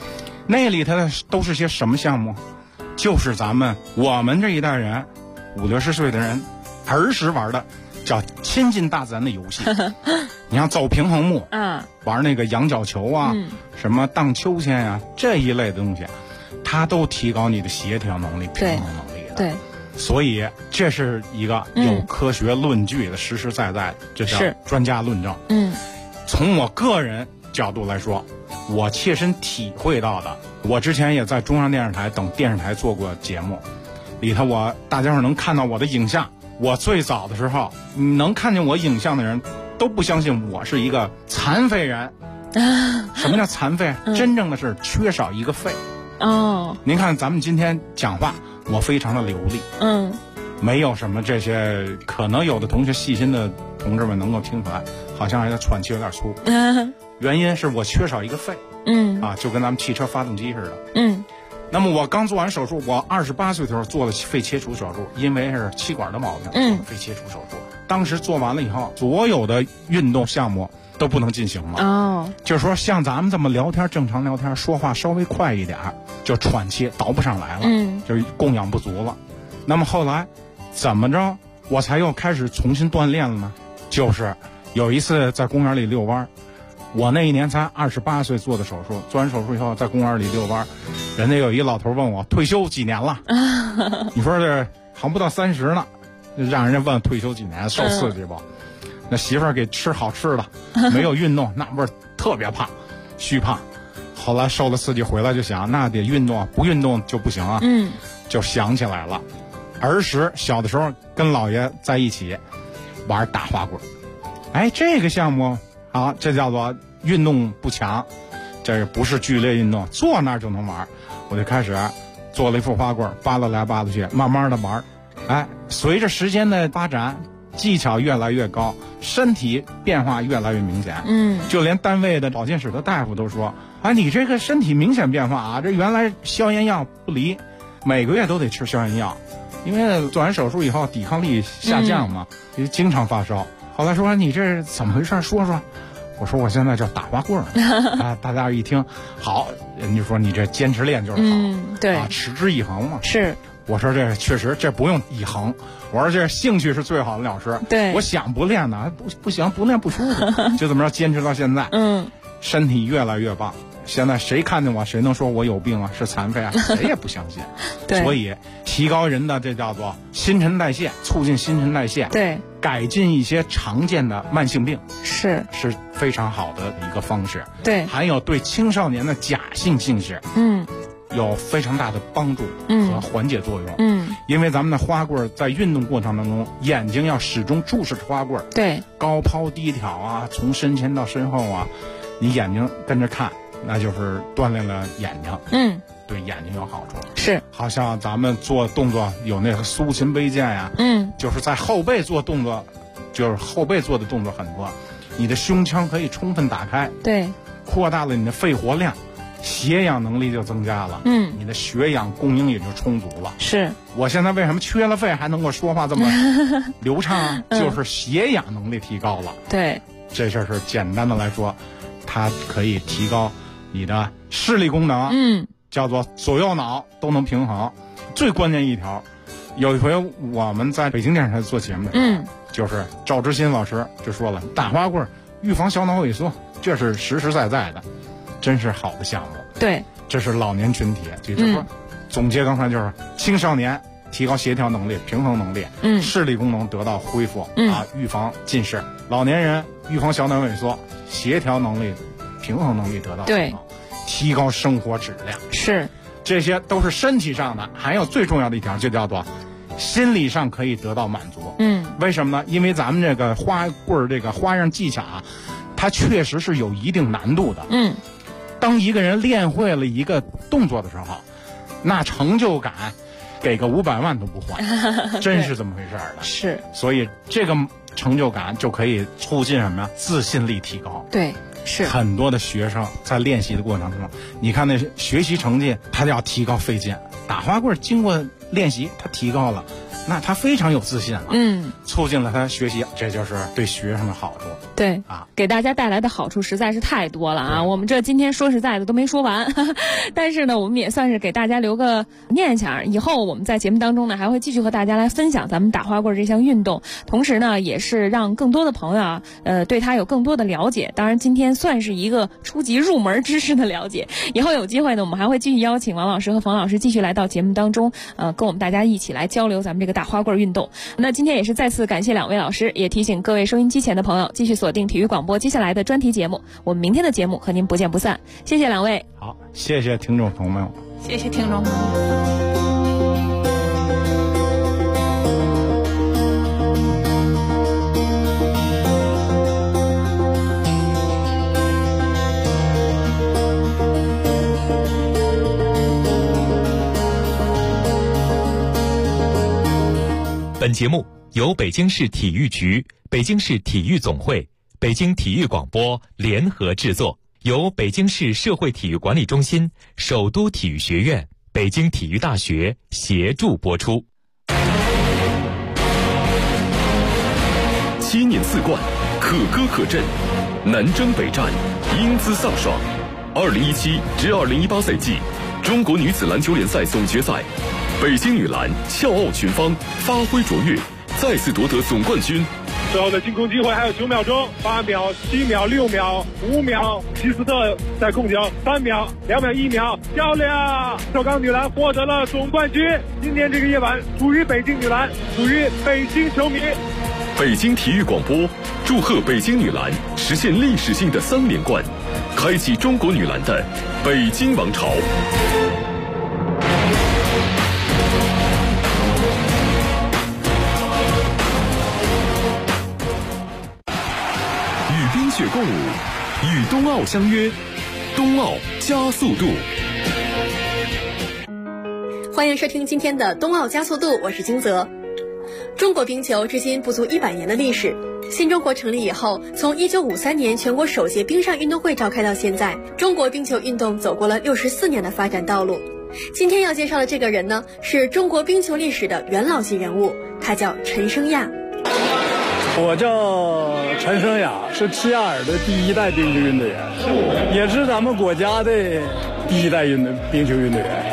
Speaker 10: 那里头都是些什么项目？就是我们这一代人50-60岁的人儿时玩的叫亲近大自然的游戏。你像走平衡木，玩那个羊角球啊，什么荡秋千啊，这一类的东西，它都提高你的协调能力、平衡能力的。
Speaker 9: 对，
Speaker 10: 所以这是一个有科学论据的，实实在在，这叫专家论证。从我个人角度来说，我切身体会到的，我之前也在中央电视台等电视台做过节目，里头大家伙能看到我的影像。我最早的时候，你能看见我影像的人都不相信我是一个残废人。什么叫残废？真正的是缺少一个肺。您看咱们今天讲话，我非常的流利。没有什么这些，可能有的同学细心的同志们能够听出来，好像还在喘气有点粗。原因是我缺少一个肺。就跟咱们汽车发动机似的。那么我刚做完手术，我28岁的时候做了肺切除手术，因为是气管的毛病，做了肺切除手术。当时做完了以后，所有的运动项目都不能进行了。就是说像咱们这么聊天，正常聊天，说话稍微快一点，就喘气倒不上来了，就供氧不足了。那么后来怎么着我才又开始重新锻炼了呢？就是有一次在公园里遛弯，我那一年才28岁做的手术，做完手术以后在公园里遛弯，人家有一老头问我退休几年了。你说这还不到30呢，让人家问退休几年，受刺激不？那媳妇儿给吃好吃的，没有运动，那不是特别胖，虚胖。后来受了刺激回来就想，那得运动，不运动就不行啊。就想起来了，儿时小的时候跟姥爷在一起玩打花棍。这个项目好，这叫做运动不强，这不是剧烈运动，坐那儿就能玩。我就开始做了一副花棍，扒拉来扒拉去，慢慢的玩。随着时间的发展，技巧越来越高，身体变化越来越明显。就连单位的保健室的大夫都说，你这个身体明显变化啊，这原来消炎药不离，每个月都得吃消炎药，因为做完手术以后抵抗力下降嘛，就经常发烧。后来说你这怎么回事，说说。我说我现在叫打花棍大家一听好，人家说你这坚持练就是好。
Speaker 9: 对，
Speaker 10: 持之以恒嘛。
Speaker 9: 是，
Speaker 10: 我说这确实这不用以恒，我说这兴趣是最好的老师。
Speaker 9: 对，
Speaker 10: 我想不练呢，不行，不练不舒服，就这么着坚持到现在。身体越来越棒。现在谁看见我，谁能说我有病啊，是残废啊？谁也不相信。
Speaker 9: 对，
Speaker 10: 所以提高人的这叫做新陈代谢，促进新陈代谢。
Speaker 9: 对，
Speaker 10: 改进一些常见的慢性病
Speaker 9: 是
Speaker 10: 非常好的一个方式。
Speaker 9: 对，
Speaker 10: 还有对青少年的假性近视，有非常大的帮助和缓解作用。因为咱们的花棍在运动过程当中，眼睛要始终注视着花棍。
Speaker 9: 对，高
Speaker 10: 抛低挑啊，从身前到身后啊，你眼睛跟着看，那就是锻炼了眼睛。对眼睛有好处。
Speaker 9: 是，
Speaker 10: 好像咱们做动作有那个苏秦背剑呀，就是在后背做动作，就是后背做的动作很多，你的胸腔可以充分打开，
Speaker 9: 对，
Speaker 10: 扩大了你的肺活量，血氧能力就增加了，你的血氧供应也就充足了。
Speaker 9: 是，
Speaker 10: 我现在为什么缺了肺还能够说话这么流畅啊？就是血氧能力提高了。
Speaker 9: 对，
Speaker 10: 这事儿是简单的来说，它可以提高你的视力功能。叫做左右脑都能平衡。最关键一条，有一回我们在北京电视台做节目的时候，就是赵之新老师就说了，打花棍预防小脑萎缩，这是实实在在的，真是好的项目。
Speaker 9: 对，
Speaker 10: 这是老年群体，就是说，总结刚才就是青少年提高协调能力、平衡能力，视力功能得到恢复，预防近视；老年人预防小脑萎缩，协调能力、平衡能力得到
Speaker 9: 对。
Speaker 10: 提高生活质量，
Speaker 9: 是，
Speaker 10: 这些都是身体上的。还有最重要的一条，就叫做心理上可以得到满足。为什么呢？因为咱们这个花棍这个花样技巧啊，它确实是有一定难度的。当一个人练会了一个动作的时候，那成就感给个500万都不换，真是这么回事儿的。
Speaker 9: 是，
Speaker 10: 所以这个成就感就可以促进什么呀？自信力提高。
Speaker 9: 对。是
Speaker 10: 很多的学生在练习的过程中，你看那学习成绩他要提高费劲，打花棍经过练习他提高了， 那他非常有自信了，促进了他学习，这就是对学生的好处。
Speaker 9: 对啊，给大家带来的好处实在是太多了啊！我们这今天说实在的都没说完，但是呢，我们也算是给大家留个念想，以后我们在节目当中呢，还会继续和大家来分享咱们打花棍这项运动，同时呢，也是让更多的朋友啊，对他有更多的了解。当然，今天算是一个初级入门知识的了解。以后有机会呢，我们还会继续邀请王老师和冯老师继续来到节目当中，跟我们大家一起来交流咱们这个打花棍运动。那今天也是再次感谢两位老师，也提醒各位收音机前的朋友继续锁定体育广播接下来的专题节目。我们明天的节目和您不见不散。谢谢两位。
Speaker 10: 好，谢谢听众朋友们。
Speaker 11: 谢谢听众朋友们。
Speaker 8: 本节目由北京市体育局、北京市体育总会、北京体育广播联合制作，由北京市社会体育管理中心、首都体育学院、北京体育大学协助播出。
Speaker 2: 7年4冠，可歌可阵，南征北战，英姿飒爽。2017至2018赛季中国女子篮球联赛总决赛，北京女篮笑傲群芳，发挥卓越，再次夺得总冠军。
Speaker 14: 最后的进攻机会还有9秒钟，8秒、7秒、6秒、5秒，希斯特在控球，3秒、2秒、1秒，漂亮！首钢女篮获得了总冠军。今天这个夜晚属于北京女篮，属于北京球迷。
Speaker 2: 北京体育广播祝贺北京女篮实现历史性的3连冠，开启中国女篮的北京王朝。与冰雪共舞，与冬奥相约，冬奥加速度。
Speaker 15: 欢迎收听今天的冬奥加速度，我是金泽。中国冰球至今不足100年的历史，新中国成立以后，从1953年全国首届冰上运动会召开到现在，中国冰球运动走过了64年的发展道路。今天要介绍的这个人呢，是中国冰球历史的元老级人物，他叫陈升亚。
Speaker 16: 我叫陈升亚，是齐亚尔的第1代冰球运动员，也是咱们国家的第1代冰球运动员。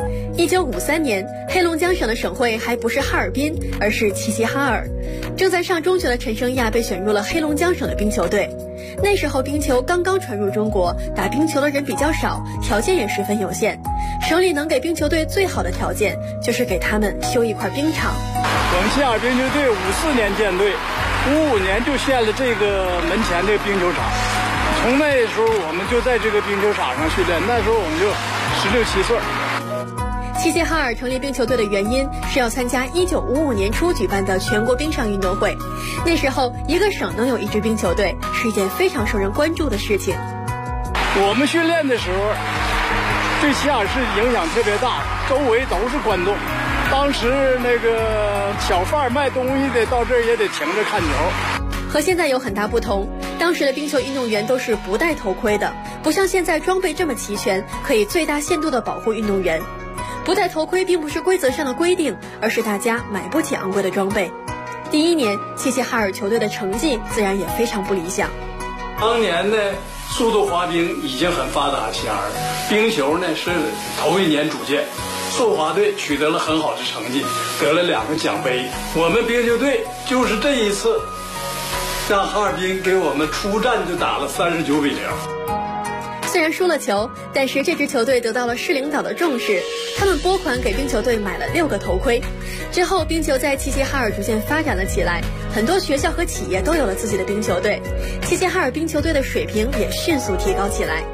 Speaker 15: 1953年，黑龙江省的省会还不是哈尔滨，而是齐齐哈尔。正在上中学的陈升亚被选入了黑龙江省的冰球队。那时候冰球刚刚传入中国，打冰球的人比较少，条件也十分有限。省里能给冰球队最好的条件，就是给他们修一块冰场。
Speaker 16: 我们齐亚尔冰球队54年建队，55年就建了这个门前这个冰球场。从那时候我们就在这个冰球场上训练，那时候我们就16、17岁。
Speaker 15: 齐齐哈尔成立冰球队的原因是要参加1955年初举办的全国冰上运动会。那时候一个省能有一支冰球队是一件非常受人关注的事情。
Speaker 16: 我们训练的时候对齐亚尔市影响特别大，周围都是观众。当时那个小贩卖东西的到这儿也得停着看球。
Speaker 15: 和现在有很大不同，当时的冰球运动员都是不戴头盔的，不像现在装备这么齐全，可以最大限度地保护运动员。不戴头盔并不是规则上的规定，而是大家买不起昂贵的装备。第1年，齐齐哈尔球队的成绩自然也非常不理想。
Speaker 16: 当年呢，速度滑冰已经很发达，齐齐哈尔冰球呢是头1年组建，速滑队取得了很好的成绩，得了2个奖杯。我们冰球队就是这一次，让哈尔滨给我们出战就打了39比0。
Speaker 15: 虽然输了球，但是这支球队得到了市领导的重视，他们拨款给冰球队买了6个头盔。之后，冰球在齐齐哈尔逐渐发展了起来，很多学校和企业都有了自己的冰球队，齐齐哈尔冰球队的水平也迅速提高起来。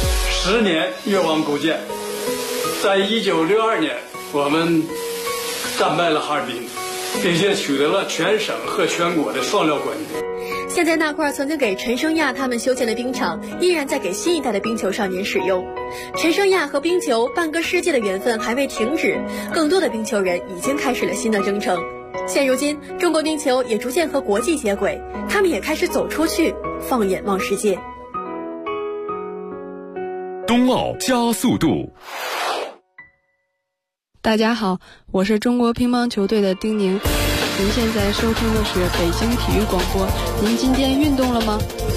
Speaker 16: 10年越王勾践，在1962年，我们战败了哈尔滨，并且取得了全省和全国的双料冠军。
Speaker 15: 现在那块曾经给陈升亚他们修建的冰场，依然在给新一代的冰球少年使用。陈升亚和冰球半个世纪的缘分还未停止，更多的冰球人已经开始了新的征程。现如今，中国冰球也逐渐和国际接轨，他们也开始走出去，放眼望世界。
Speaker 2: 冬奥加速度。
Speaker 17: 大家好，我是中国乒乓球队的丁宁。您现在收听的是北京体育广播。您今天运动了吗？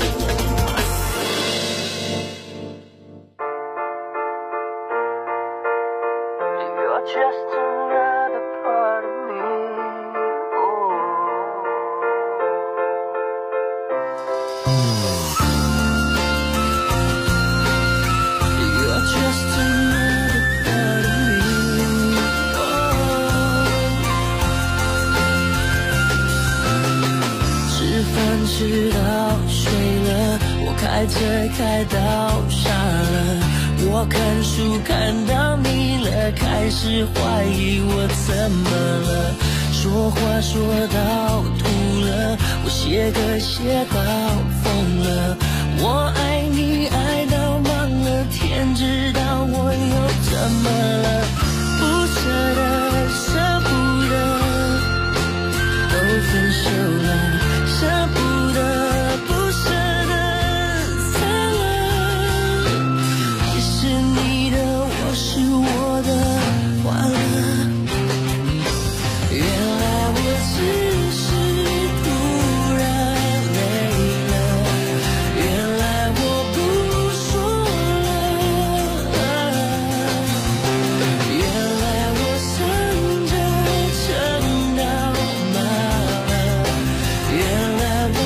Speaker 18: 直到睡了，我开车开到傻了，我看书看到腻了，开始怀疑我怎么了，说话说到吐了，我写歌写到疯了，我爱你爱到忘了，天知道我又怎么了，不舍得舍不得都分手了，舍不得不舍得散了，其实你的我是我的完了，原来我只是突然累了，原来我不说了，原来我撑着撑到麻了，原来我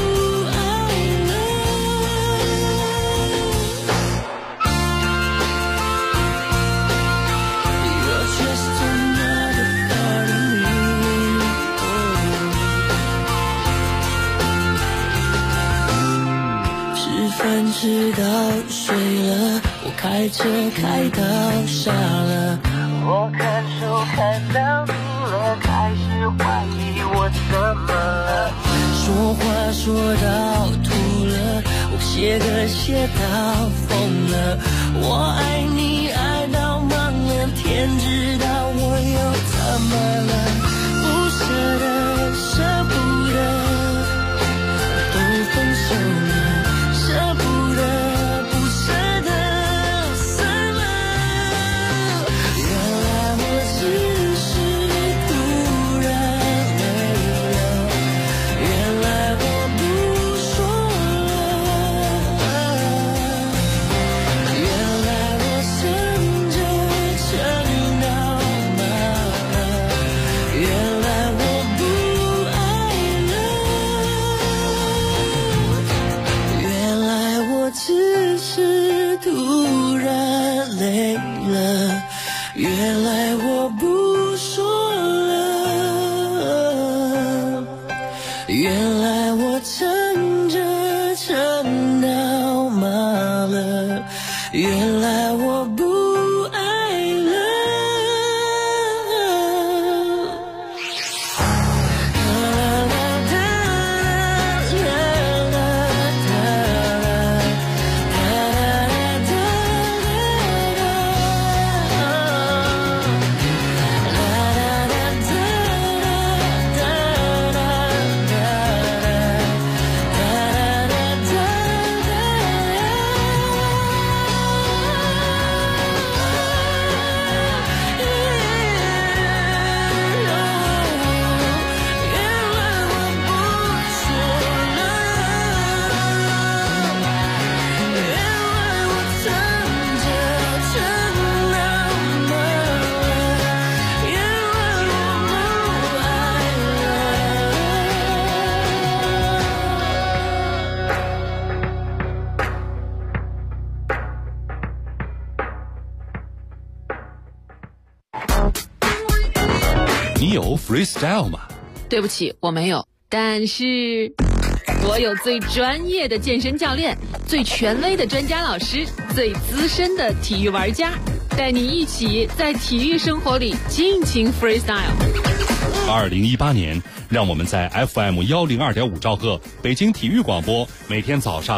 Speaker 18: 直到睡了，我开车开到傻了，我看书看到腻了，开始怀疑我怎么了，说话说到吐了，我写歌写到疯了，我爱你爱到忘了，天知道我又怎么了，不舍得舍不得都分手了，舍不得不舍得散了，原来我只是突然累了，原来我不说了，原来我撑着撑到麻了，原来我不爱了，原来我只是突然累了，原来我不说了，原来我撑着撑到麻了，原来我不爱了。
Speaker 8: 你有 freestyle 吗？
Speaker 19: 对不起，我没有。但是我有最专业的健身教练，最权威的专家老师，最资深的体育玩家，带你一起在体育生活里尽情 freestyle。
Speaker 8: 2018年，让我们在 FM102.5兆赫北京体育广播，每天早上